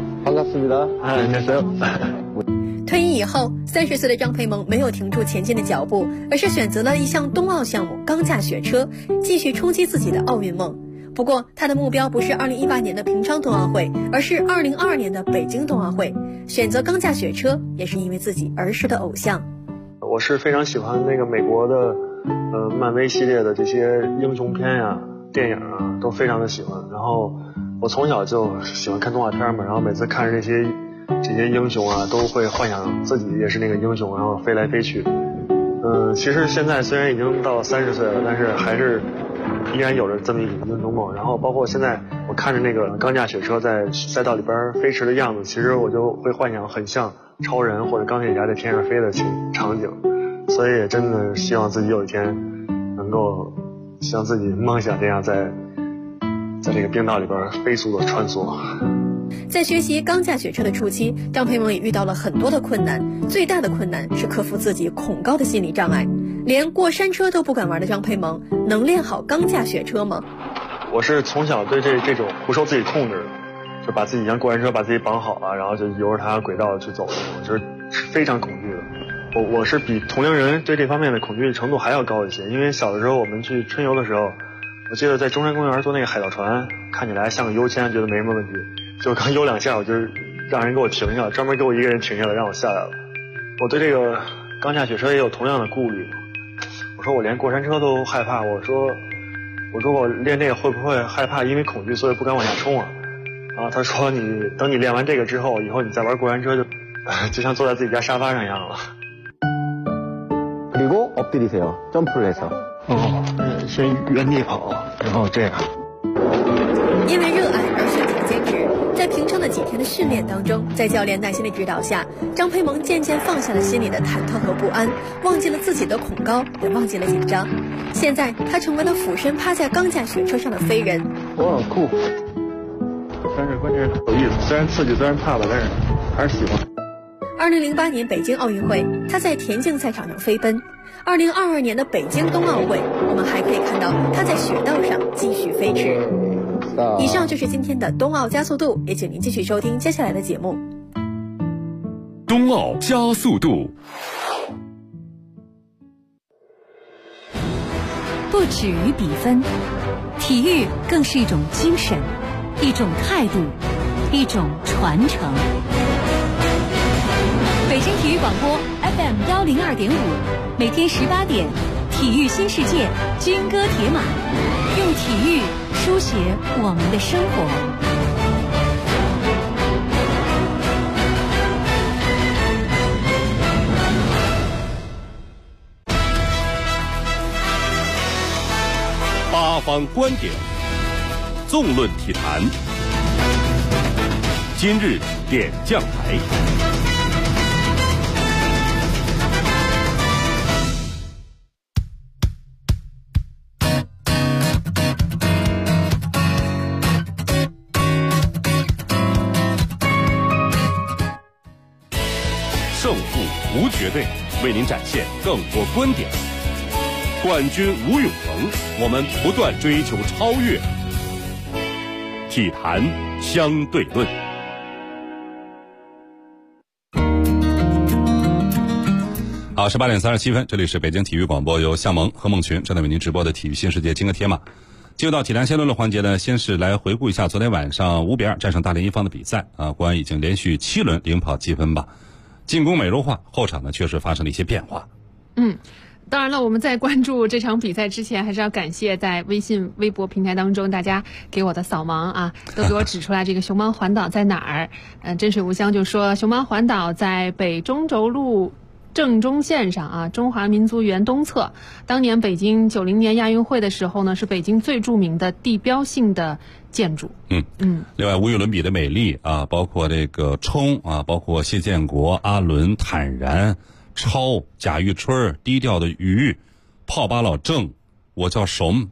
退役以后，30岁的张培萌没有停住前进的脚步，而是选择了一项冬奥项目钢架雪车，继续冲击自己的奥运梦。不过他的目标不是2018年的平昌冬奥会，而是2022年的北京冬奥会。选择钢架雪车也是因为自己儿时的偶像。 我是非常喜欢那个美国的漫威系列的这些英雄片呀、电影啊，都非常的喜欢。然后我从小就喜欢看动画片嘛，然后每次看着这些英雄啊，都会幻想自己也是那个英雄，然后飞来飞去。其实现在虽然已经到30岁了，但是还是依然有着这么一种运动梦。然后包括现在我看着那个钢架雪车在赛道里边飞驰的样子，其实我就会幻想很像超人或者钢铁侠在天上飞的场景。 所以也真的希望自己有一天能够像自己梦想这样在这个冰道里边飞速的穿梭。 在学习钢架雪车的初期，张培萌也遇到了很多的困难，最大的困难是克服自己恐高的心理障碍。连过山车都不敢玩的张培萌，能练好钢架雪车吗？ 我是从小对这种不受自己控制的，就把自己像过山车把自己绑好了，然后就由着它轨道去走的那种，就是非常恐惧的。我是比同龄人对这方面的恐惧程度还要高一些，因为小的时候我们去春游的时候，我记得在中山公园坐那个海盗船，看起来像个悠谦，觉得没什么问题，就刚游2下我就让人给我停下了，专门给我一个人停下来让我下来了。我对这个钢架雪车也有同样的顾虑，我说我连过山车都害怕，我说我练这个会不会害怕因为恐惧所以不敢往下冲啊？然后他说等你练完这个之后，以后你再玩过山车就像坐在自己家沙发上一样了。 그리고 엎드리세요. 점프를 해서. 先原地跑，然后这样。 因为热爱而迅速坚持，在平常的几天的训练当中，在教练耐心的指导下，张培萌渐渐放下了心里的忐忑和不安，忘记了自己的恐高，也忘记了紧张。现在他成为了俯身趴在钢架雪车上的飞人。 哇，酷！但是关键是有意思，虽然刺激，虽然怕吧，但是还是喜欢。 2008年北京奥运会，他在田径赛场上飞奔。2022年的北京冬奥会，我们还可以看到他在雪道上继续飞驰。以上就是今天的冬奥加速度，也请您继续收听接下来的节目。 冬奥加速度。 不止于比分，体育更是一种精神，一种态度，一种传承。北京体育广播 FM 102.5，每天18点，体育新世界，军歌铁马，用体育书写我们的生活。 八方观点，纵论体坛。今日点将台。胜负无绝对，为您展现更多观点。冠军无永恒，我们不断追求超越。体坛相对论。 好，18点37分，这里是北京体育广播，由向萌和孟群正在为您直播的体育新世界金戈铁马。进入到体坛相对论环节呢，先是来回顾一下昨天晚上5比2战胜大连一方的比赛啊，国安已经连续7轮领跑积分吧。进攻美柔化，后场呢确实发生了一些变化。 当然了，我们在关注这场比赛之前，还是要感谢在微信、微博平台当中大家给我的扫盲啊，都给我指出来这个熊猫环岛在哪儿。真水无香就说熊猫环岛在北中轴路正中线上啊，中华民族园东侧。当年北京90年亚运会的时候呢，是北京最著名的地标性的建筑。另外无与伦比的美丽啊，包括这个冲啊，包括谢建国、阿伦、坦然、超、贾玉春、低调的鱼、炮八老郑，我叫什么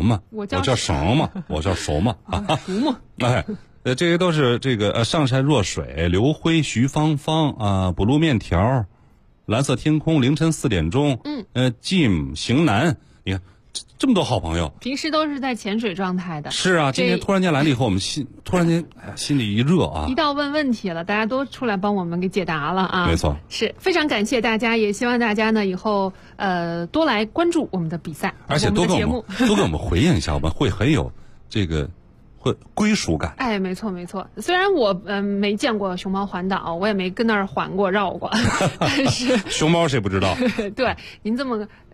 哎，这些都是这个上善若水、刘辉、徐芳芳啊，补录面条、蓝色天空、凌晨4点钟，Jim 型男，你看这么多好朋友， 平时都是在潜水状态的。 是啊，今天突然间来了以后，我们突然间心里一热啊！ 一到问问题了，大家都出来帮我们给解答了啊！ 没错， 是非常感谢大家，也希望大家呢以后多来关注我们的比赛， 而且多给我们回应一下，我们会很有这个会归属感。 哎，没错没错。虽然我没见过熊猫环岛，我也没跟那儿环过绕过，但是熊猫谁不知道？ 对，您这么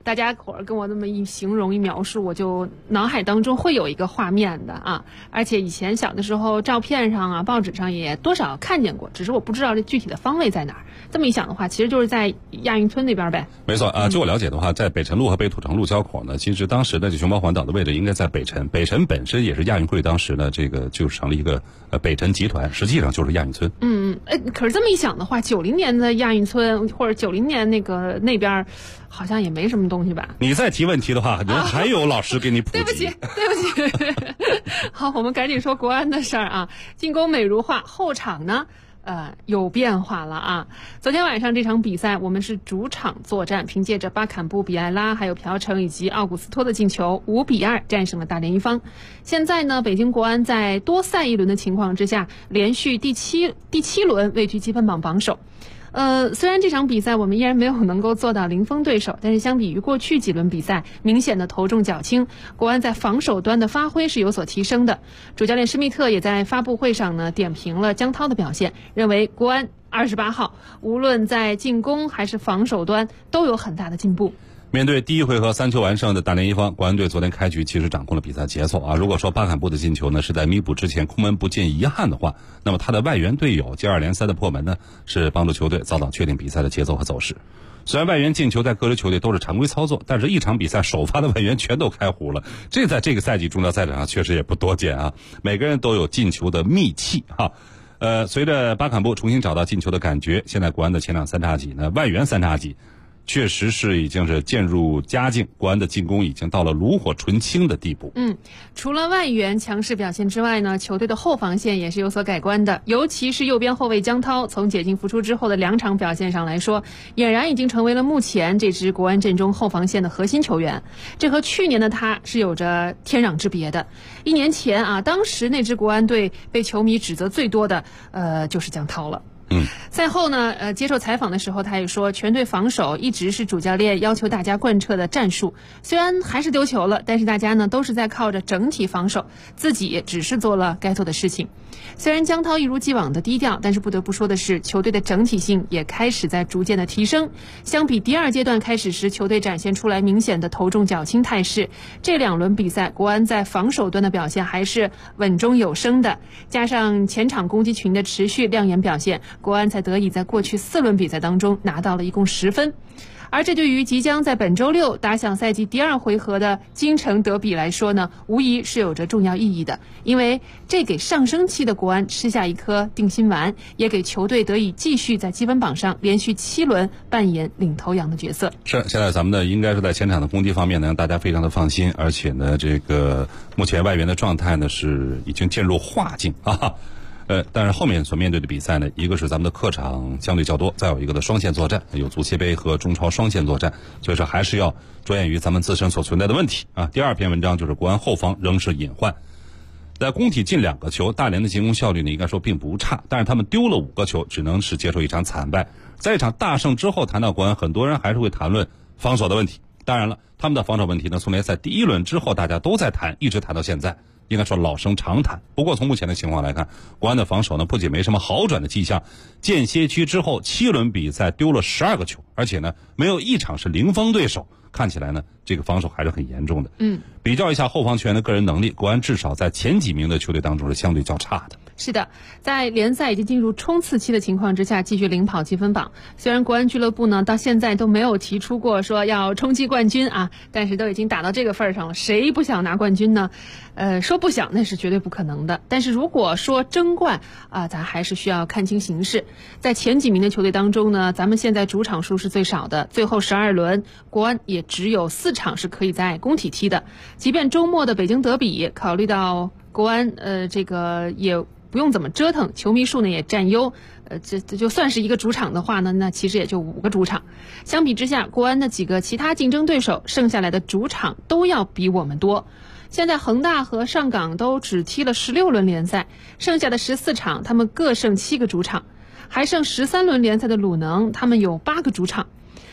大家伙儿跟我这么一形容一描述，我就脑海当中会有一个画面的啊。而且以前小的时候，照片上啊、报纸上也多少看见过，只是我不知道这具体的方位在哪儿。这么一想的话，其实就是在亚运村那边呗。 没错啊，据我了解的话，在北辰路和北土城路交口呢，其实当时的这熊猫环岛的位置应该在北辰。北辰本身也是亚运会当时呢，这个就成了一个北辰集团，实际上就是亚运村。 可是这么一想的话，90年的亚运村或者90年那边。好像也没什么东西吧？ 你再提问题的话，人还有老师给你普及。 对不起。好，我们赶紧说国安的事儿啊。进攻美如画，后场呢，有变化了啊。昨天晚上这场比赛，我们是主场作战，凭借着巴坎布、比埃拉、还有朴成以及奥古斯托的进球，5-2战胜了大连一方。现在呢，北京国安在多赛一轮的情况之下，连续第七轮位居积分榜榜首。虽然这场比赛我们依然没有能够做到零封对手，但是相比于过去几轮比赛，明显的头重脚轻，国安在防守端的发挥是有所提升的。主教练施密特也在发布会上呢点评了江涛的表现，认为国安28号无论在进攻还是防守端都有很大的进步。 面对第一回合3球完胜的大连一方，国安队昨天开局其实掌控了比赛节奏啊。如果说巴坎布的进球呢是在弥补之前空门不进遗憾的话，那么他的外援队友接二连三的破门呢，是帮助球队早早确定比赛的节奏和走势。虽然外援进球在各支球队都是常规操作，但是一场比赛首发的外援全都开胡了，这在这个赛季中超赛场上确实也不多见啊。每个人都有进球的秘器哈。随着巴坎布重新找到进球的感觉，现在国安的前场三叉戟呢，外援三叉戟确实是已经是渐入佳境，国安的进攻已经到了炉火纯青的地步。 除了外援强势表现之外呢，球队的后防线也是有所改观的，尤其是右边后卫江涛，从解禁复出之后的2场表现上来说，俨然已经成为了目前这支国安阵中后防线的核心球员。这和去年的他是有着天壤之别的。1年前啊，当时那支国安队被球迷指责最多的就是江涛了。赛后呢，接受采访的时候，他也说，全队防守一直是主教练要求大家贯彻的战术。虽然还是丢球了，但是大家呢都是在靠着整体防守，自己只是做了该做的事情。虽然江涛一如既往的低调，但是不得不说的是，球队的整体性也开始在逐渐的提升。相比第2阶段开始时，球队展现出来明显的头重脚轻态势。这2轮比赛，国安在防守端的表现还是稳中有升的，加上前场攻击群的持续亮眼表现，国安才得以在过去4轮比赛当中拿到了一共10分。而这对于即将在本周6打响赛季第2回合的京城德比来说呢，无疑是有着重要意义的，因为这给上升期的国安吃下一颗定心丸，也给球队得以继续在积分榜上连续7轮扮演领头羊的角色。 是，现在咱们呢应该是在前场的攻击方面呢让大家非常的放心，而且呢这个目前外援的状态呢是已经渐入化境啊。但是后面所面对的比赛呢，一个是咱们的客场相对较多，再有一个的双线作战，有足协杯和中超双线作战，所以说还是要着眼于咱们自身所存在的问题啊。第2篇文章就是国安后防仍是隐患，在工体进2个球，大连的进攻效率呢应该说并不差，但是他们丢了5个球，只能是接受一场惨败。在一场大胜之后谈到国安，很多人还是会谈论防守的问题。当然了，他们的防守问题呢，从联赛第1轮之后大家都在谈，一直谈到现在，应该说老生常谈。不过从目前的情况来看，国安的防守呢不仅没什么好转的迹象，间歇区之后7轮比赛丢了12个球，而且呢没有一场是零封对手，看起来呢这个防守还是很严重的。比较一下后防球员的个人能力，国安至少在前几名的球队当中是相对较差的。 是的，在联赛已经进入冲刺期的情况之下，继续领跑积分榜。虽然国安俱乐部呢到现在都没有提出过说要冲击冠军啊，但是都已经打到这个份上了，谁不想拿冠军呢？说不想那是绝对不可能的。但是如果说争冠啊，咱还是需要看清形势。在前几名的球队当中呢，咱们现在主场数是最少的，最后12轮国安也只有4场是可以在工体踢的。即便周末的北京德比，考虑到国安这个也不用怎么折腾，球迷数呢也占优，这就算是一个主场的话呢，那其实也就5个主场。相比之下，国安的几个其他竞争对手剩下来的主场都要比我们多。现在恒大和上港都只踢了16轮联赛，剩下的14场他们各胜7个主场，还剩13轮联赛的鲁能，他们有8个主场。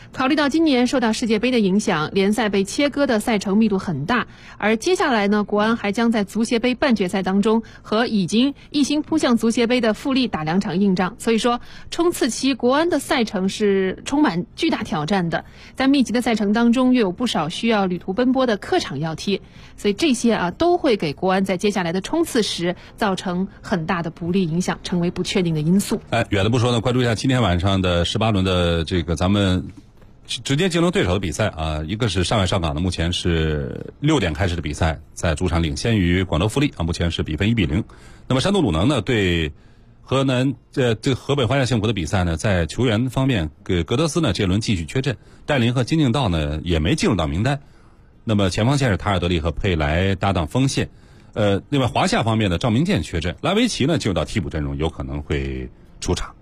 考虑到今年受到世界杯的影响，联赛被切割的赛程密度很大，而接下来呢，国安还将在足协杯半决赛当中和已经一心扑向足协杯的富力打2场硬仗，所以说冲刺期国安的赛程是充满巨大挑战的，在密集的赛程当中又有不少需要旅途奔波的客场要踢，所以这些都会给国安在接下来的冲刺时造成很大的不利影响，成为不确定的因素。 远的不说呢，关注一下今天晚上的18轮的这个咱们直接竞争对手的比赛啊，一个是上海上港的，目前是6点开始的比赛，在主场领先于广州富力啊，目前是比分1-0。那么山东鲁能呢对河北华夏幸福的比赛呢，在球员方面，格德斯呢这轮继续缺阵，戴林和金敬道呢也没进入到名单。那么前锋线是塔尔德利和佩莱搭档锋线。另外华夏方面的赵明剑缺阵，拉维奇呢进入到替补阵容，有可能会出场。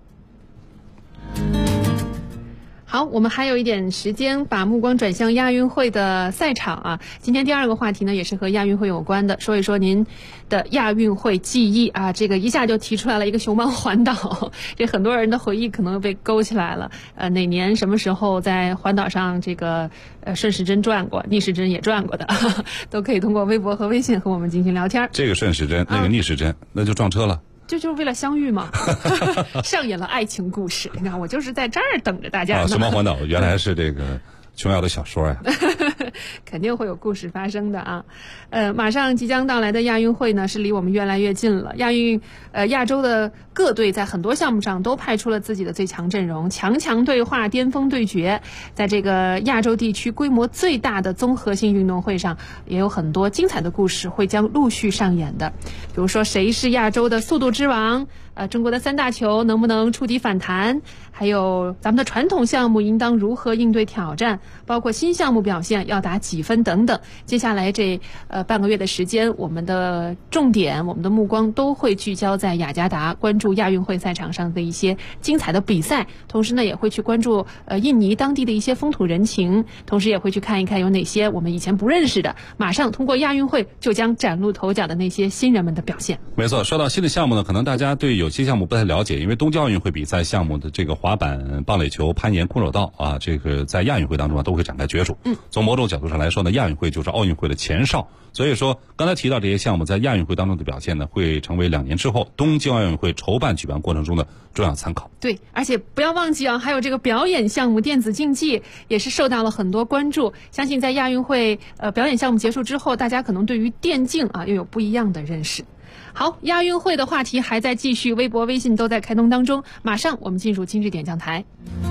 好，我们还有一点时间，把目光转向亚运会的赛场啊。今天第2个话题呢，也是和亚运会有关的，说一说您的亚运会记忆啊。这个一下就提出来了一个熊猫环岛，这很多人的回忆可能被勾起来了。哪年什么时候在环岛上这个顺时针转过，逆时针也转过的，都可以通过微博和微信和我们进行聊天。 这个顺时针，那个逆时针，那就撞车了。 这就是为了相遇嘛，上演了爱情故事。你看，我就是在这儿等着大家呢。 熊猫环岛原来是这个琼瑶的小说呀， 肯定会有故事发生的啊。马上即将到来的亚运会呢，是离我们越来越近了。亚洲的各队在很多项目上都派出了自己的最强阵容，强对话，巅峰对决。在这个亚洲地区规模最大的综合性运动会上，也有很多精彩的故事会将陆续上演的。比如说，谁是亚洲的速度之王？中国的3大球能不能触底反弹？还有咱们的传统项目应当如何应对挑战？包括新项目表现要打几分等等。接下来这半个月的时间，我们的重点，我们的目光都会聚焦在雅加达，关注亚运会赛场上的一些精彩的比赛，同时呢也会去关注印尼当地的一些风土人情，同时也会去看一看有哪些我们以前不认识的，马上通过亚运会就将崭露头角的那些新人们的表现。 没错，说到新的项目呢，可能大家对有些项目不太了解，因为冬季奥运会比赛项目的这个滑板、棒垒球、攀岩、空手道啊，这个在亚运会当中都会展开角逐。从某种角度上来说呢，亚运会就是奥运会的前哨，所以说刚才提到这些项目在亚运会当中的表现呢，会成为2年之后东京奥运会筹办举办过程中的重要参考。 对，而且不要忘记啊，还有这个表演项目电子竞技也是受到了很多关注。相信在亚运会表演项目结束之后，大家可能对于电竞啊又有不一样的认识。好，亚运会的话题还在继续，微博、微信都在开通当中。马上我们进入今日点将台。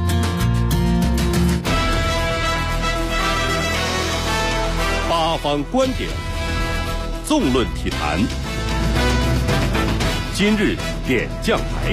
八方观点，纵论体坛。今日点将台。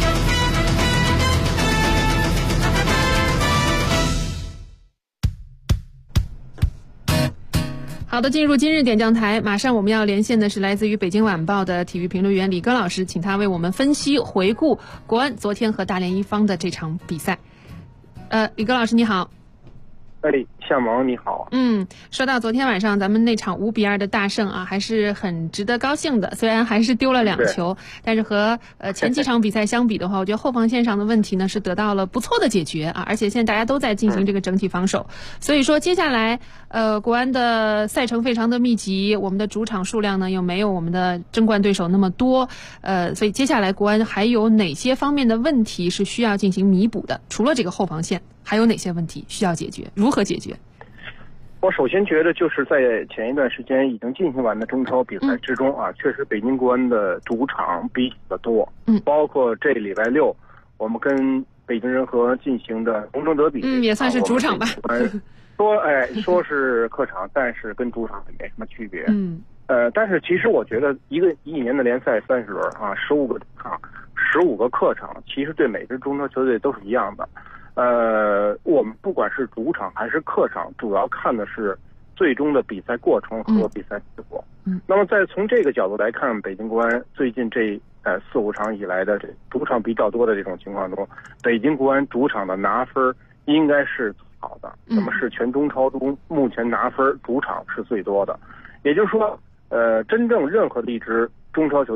好的，进入今日点将台，马上我们要连线的是来自于北京晚报的体育评论员李戈老师，请他为我们分析回顾国安昨天和大连一方的这场比赛。李戈老师你好。 向萌你好。 说到昨天晚上咱们那场5-2的大胜啊，还是很值得高兴的。虽然还是丢了2球，但是和前几场比赛相比的话，我觉得后防线上的问题呢是得到了不错的解决啊，而且现在大家都在进行这个整体防守。所以说接下来国安的赛程非常的密集，我们的主场数量呢又没有我们的争冠对手那么多，所以接下来国安还有哪些方面的问题是需要进行弥补的？除了这个后防线，还有哪些问题需要解决？如何解决？ 我首先觉得就是在前一段时间已经进行完的中超比赛之中啊，确实北京国安的主场比较的多，包括这礼拜6我们跟北京人和进行的红城德比， 也算是主场吧。 说是客场，但是跟主场也没什么区别。但是其实我觉得一年的联赛30轮啊，15个主场，15个客场，其实对每支中超球队都是一样的。我们不管是主场还是客场，主要看的是最终的比赛过程和比赛结果。那么再从这个角度来看，北京国安最近这4-5场以来的这主场比较多的这种情况中，北京国安主场的拿分应该是最好的。那么是全中超中目前拿分主场是最多的。也就是说，真正任何的一支中超球队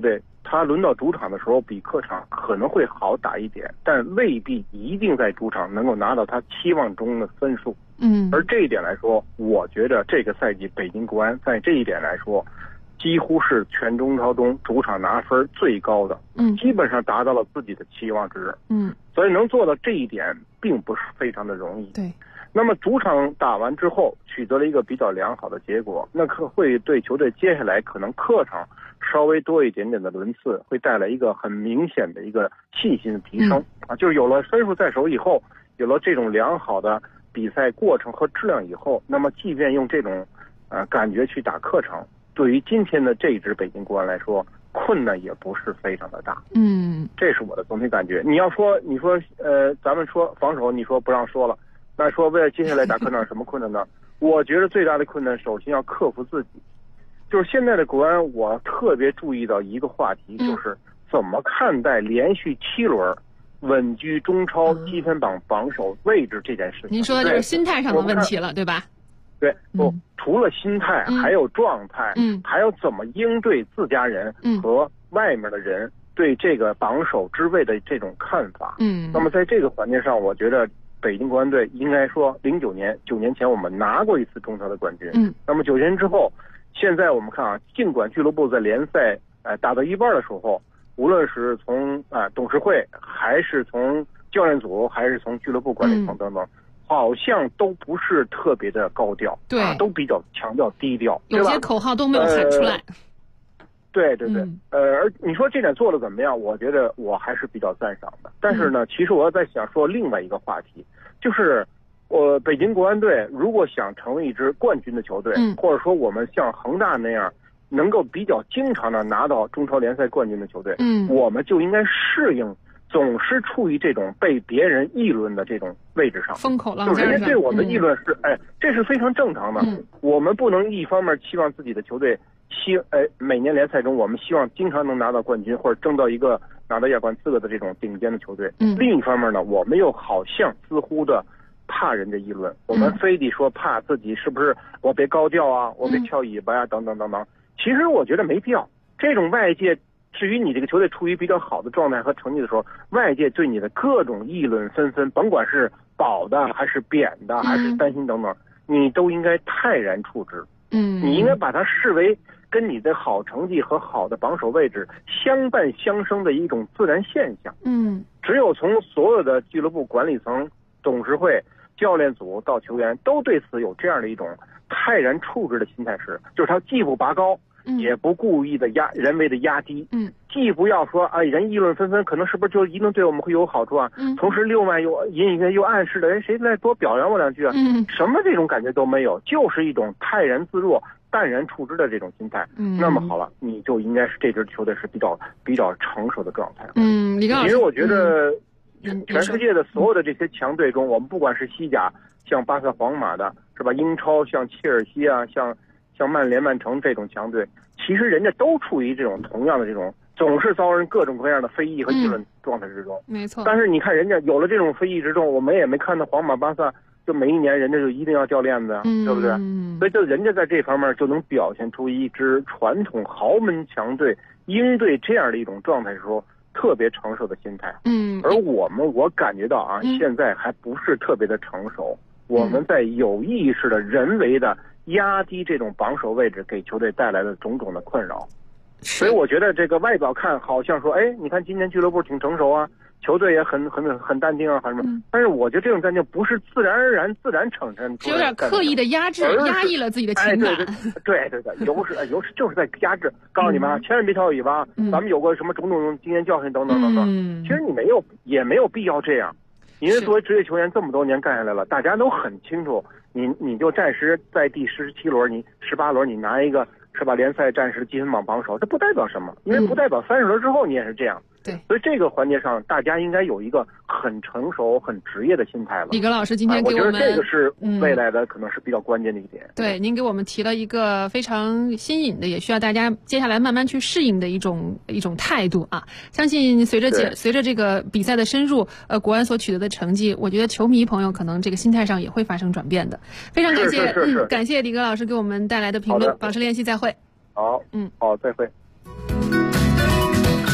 他轮到主场的时候比客场可能会好打一点，但未必一定在主场能够拿到他期望中的分数。而这一点来说，我觉得这个赛季北京国安在这一点来说，几乎是全中超中主场拿分最高的，基本上达到了自己的期望值。所以能做到这一点并不是非常的容易。 对。 那么主场打完之后取得了一个比较良好的结果，那会对球队接下来可能客场稍微多一点点的轮次会带来一个很明显的一个信心的提升就是有了分数在手以后，有了这种良好的比赛过程和质量以后，那么即便用这种感觉去打客场，对于今天的这一支北京国安来说，困难也不是非常的大。这是我的总体感觉。你说咱们说防守，你说不让说了，那说为了接下来打客场什么困难呢？我觉得最大的困难首先要克服自己。就是现在的国安，我特别注意到一个话题，就是怎么看待连续7轮稳居中超积分榜榜首位置这件事情。 您说的就是心态上的问题了，对吧？ 对，除了心态，还有状态，还有怎么应对自家人和外面的人对这个榜首之位的这种看法。那么在这个环节上，我觉得北京国安队应该说09年9年前我们拿过一次中超的冠军。那么9年之后，现在我们看啊，尽管俱乐部在联赛打到一半的时候，无论是从董事会，还是从教练组，还是从俱乐部管理层等等，好像都不是特别的高调， 对， 都比较强调低调， 有些口号都没有喊出来。 对，而你说这点做得怎么样？我觉得我还是比较赞赏的。但是呢，其实我要在想说另外一个话题，就是北京国安队如果想成为一支冠军的球队，或者说我们像恒大那样能够比较经常的拿到中超联赛冠军的球队，我们就应该适应总是处于这种被别人议论的这种位置上， 风口浪尖上， 就人家对我们的议论是，这是非常正常的。我们不能一方面期望自己的球队每年联赛中我们希望经常能拿到冠军，或者争到一个拿到亚冠资格的这种顶尖的球队。另一方面呢，我们又好像似乎的怕人家议论，我们非得说怕自己是不是我别高调啊，我别翘尾巴呀，等等等等。其实我觉得没必要。这种外界至于你这个球队处于比较好的状态和成绩的时候，外界对你的各种议论纷纷，甭管是褒的还是贬的还是担心等等，你都应该泰然处之。你应该把它视为跟你的好成绩和好的榜首位置相伴相生的一种自然现象。只有从所有的俱乐部管理层、董事会、教练组到球员都对此有这样的一种泰然处之的心态时，就是他既不拔高，也不故意的人为的压低，既不要说人议论纷纷，可能是不是就一定对我们会有好处啊？同时另外又隐隐约又暗示的，谁再多表扬我两句啊？什么这种感觉都没有，就是一种泰然自若、淡然处之的这种心态。那么好了，你就应该是这支球队是比较成熟的状态。 李刚老师， 其实我觉得全世界的所有的这些强队中，我们不管是西甲像巴萨、皇马的，是吧？英超像切尔西啊，像曼联、曼城这种强队，其实人家都处于这种同样的这种总是遭人各种各样的非议和议论状态之中。 没错。 但是你看人家有了这种非议之中，我们也没看到皇马、巴萨就每一年人家就一定要掉链子，对不对？所以就人家在这方面就能表现出一支传统豪门强队应对这样的一种状态的时候特别成熟的心态。而我感觉到啊，现在还不是特别的成熟，我们在有意识的人为的压低这种榜首位置给球队带来的种种的困扰。所以我觉得这个外表看好像说，你看今年俱乐部挺成熟啊，球队也很淡定啊，还是什么？但是我觉得这种淡定不是自然而然产生出来的， 有点刻意的压抑了自己的情感。 对，有时就是在压制。告诉你们啊，千万别挑尾巴，咱们有过什么种种经验教训等等等等。其实你也没有必要这样，因为作为职业球员这么多年干下来了，大家都很清楚，你就暂时在第17轮、你18轮你拿一个是吧联赛暂时积分榜榜首，这不代表什么，因为不代表30轮之后你也是这样。 对， 所以这个环节上，大家应该有一个很成熟、很职业的心态了。 李格老师今天给我们， 我觉得这个是未来的可能是比较关键的一点。 对，您给我们提了一个非常新颖的，也需要大家接下来慢慢去适应的一种态度啊！相信随着这个比赛的深入，国安所取得的成绩，我觉得球迷朋友可能这个心态上也会发生转变的。非常感谢，感谢李格老师给我们带来的评论，保持联系，再会。 好，好，再会。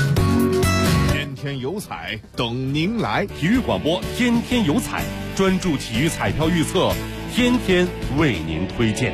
天有彩等您来。 体育广播天天有彩，专注体育彩票预测，天天为您推荐。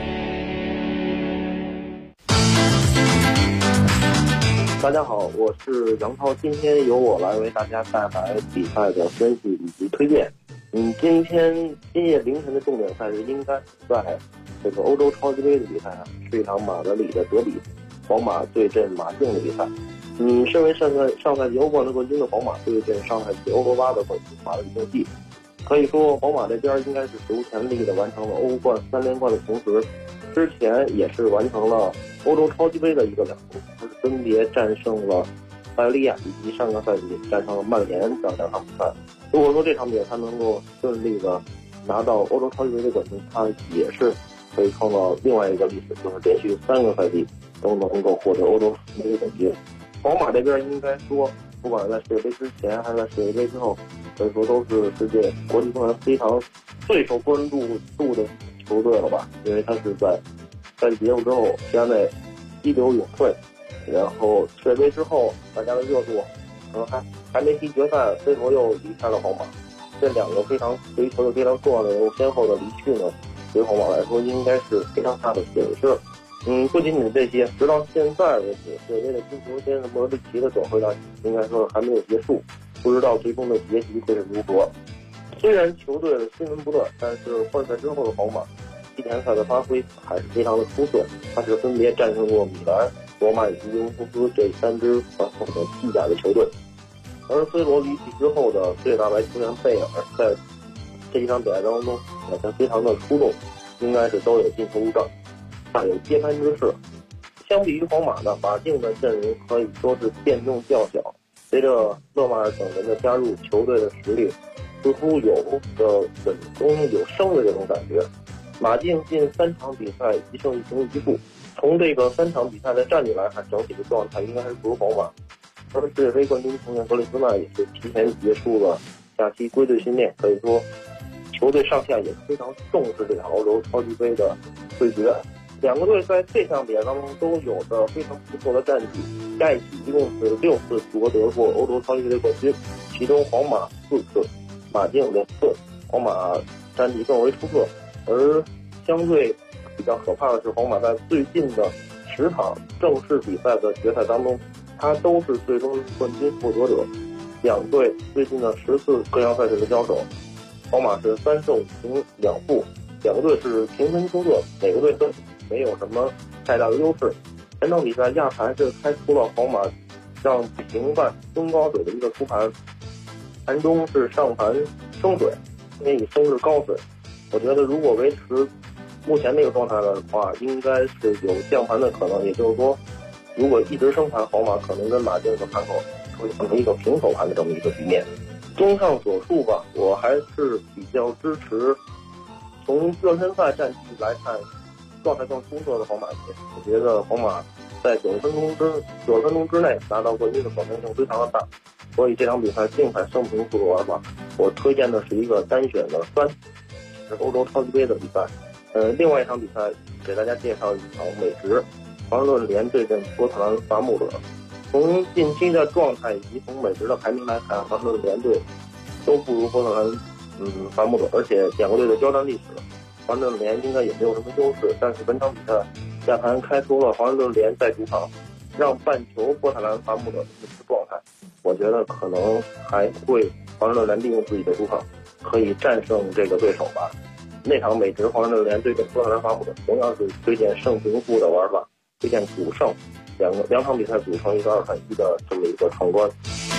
大家好，我是杨涛，今天由我来为大家带来比赛的分析以及推荐。今夜凌晨的重点赛事应该在这个欧洲超级杯的比赛上，是一场马德里的德比，皇马对阵马竞的比赛。身为上赛季欧冠的冠军的皇马对阵上赛季欧罗巴的冠军马德里竞技，可以说皇马这边应该是史无前例的完成了欧冠3连冠的同时，之前也是完成了欧洲超级杯的一个2度，分别战胜了塞维利亚以及上个赛季战胜了曼联这2场比赛。如果说这场比赛他能够顺利的拿到欧洲超级杯的冠军，他也是可以创造另外一个历史，就是连续3个赛季都能够获得欧洲超级杯冠军。皇马这边应该说，不管在世界杯之前还是在世界杯之后，可以说都是世界国际足坛非常最受关注度的球队了吧？因为他是在赛季结束之后期内激流勇退，然后世界杯之后大家的热度可能还没踢决赛，C罗又离开了皇马，这2个对于球队非常重要的人物先后的离去呢，对皇马来说应该是非常大的损失。不仅仅这些，直到现在为止，世界杯的金球先生莫德里奇的转会大戏应该说还没有结束，不知道最终的结局会是如何。虽然球队的新闻不断，但是换赛之后的皇马季前赛的发挥还是非常的出色，他是分别战胜过米兰、罗马以及尤文图斯这3支传统的西甲的球队。而 C 罗离去之后的最大牌球员贝尔在这一场比赛当中表现非常的出众，应该是都有进球入账，大有接盘之势。相比于皇马呢，马竞的阵容可以说是变动较小，随着勒马尔等人的加入，球队的实力似乎有着稳中有升的这种感觉。马竞近3场比赛1胜1平1负，从这个3场比赛的战绩来看，整体的状态应该是不如皇马。而世界杯冠军球员格里兹曼也是提前结束了假期归队训练，可以说球队上下也非常重视这场欧洲超级杯的对决。2个队在这场比赛当中都有着非常不错的战绩，加一起一共是6次夺得过欧洲超级杯的冠军，其中皇马4次，马竞2次，皇马战绩更为出色。而相对比较可怕的是，皇马在最近的10场正式比赛的决赛当中，他都是最终冠军获得者。2队最近的10次各项赛事的交手，皇马是3胜5平2负，2个队是平分秋色，每个队都没有什么太大的优势。前场比赛亚盘是开出了皇马让平半中高水的一个出盘，盘中是上盘升水，因以升至高水。我觉得如果维持目前这个状态的话，应该是有降盘的可能，也就是说如果一直升盘，皇马可能跟马竞的盘口会形成一个平手盘的这么一个局面。综上所述吧，我还是比较支持从热身赛战绩来看状态更出色的皇马队。我觉得皇马在90分钟之内拿到冠军的可能性非常的大，所以这场比赛竞彩胜平负的玩法，我推荐的是一个单选的3，是欧洲超级杯的比赛。另外一场比赛给大家介绍一场美职，华盛顿联对阵波特兰伐木者。从近期的状态以及从美职的排名来看，华盛顿联队都不如波特兰伐木者，而且2个队的交战历史，华盛顿联应该也没有什么优势。但是本场比赛亚盘开出了华盛顿联在主场让半球波特兰伐木者的一个状态，我觉得可能还会华盛顿联利用自己的主场可以战胜这个对手吧。那场美职华盛顿联对阵波特兰伐木者同样是推荐胜平负的玩法，推荐主胜，两场比赛组成一个2看1的这么一个闯关。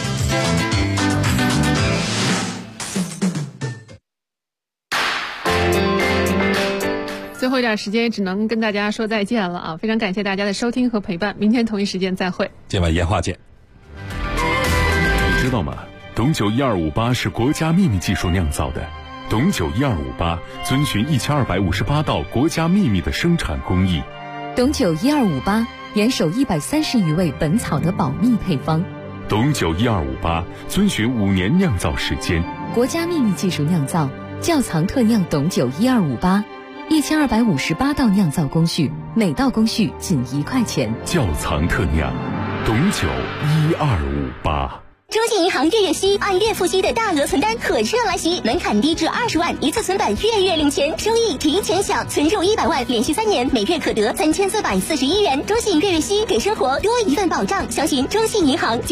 最后一点时间，只能跟大家说再见了啊！非常感谢大家的收听和陪伴，明天同一时间再会。 今晚烟花见。 你知道吗？董酒1258是国家秘密技术酿造的。董酒1258遵循1258道国家秘密的生产工艺。 董酒1258严守130余位本草的保密配方。 董酒1258遵循5年酿造时间， 国家秘密技术酿造，窖藏特酿董酒1258，1258道酿造工序，每道工序仅1块钱。 窖藏特酿，董酒1258。 中信银行月月息按月付息的大额存单火热来袭，门槛低至20万，一次存版月月领钱，收益提前享，存入100万，连续3年，每月可得3441元。中信月月息给生活多一份保障，详询中信银行。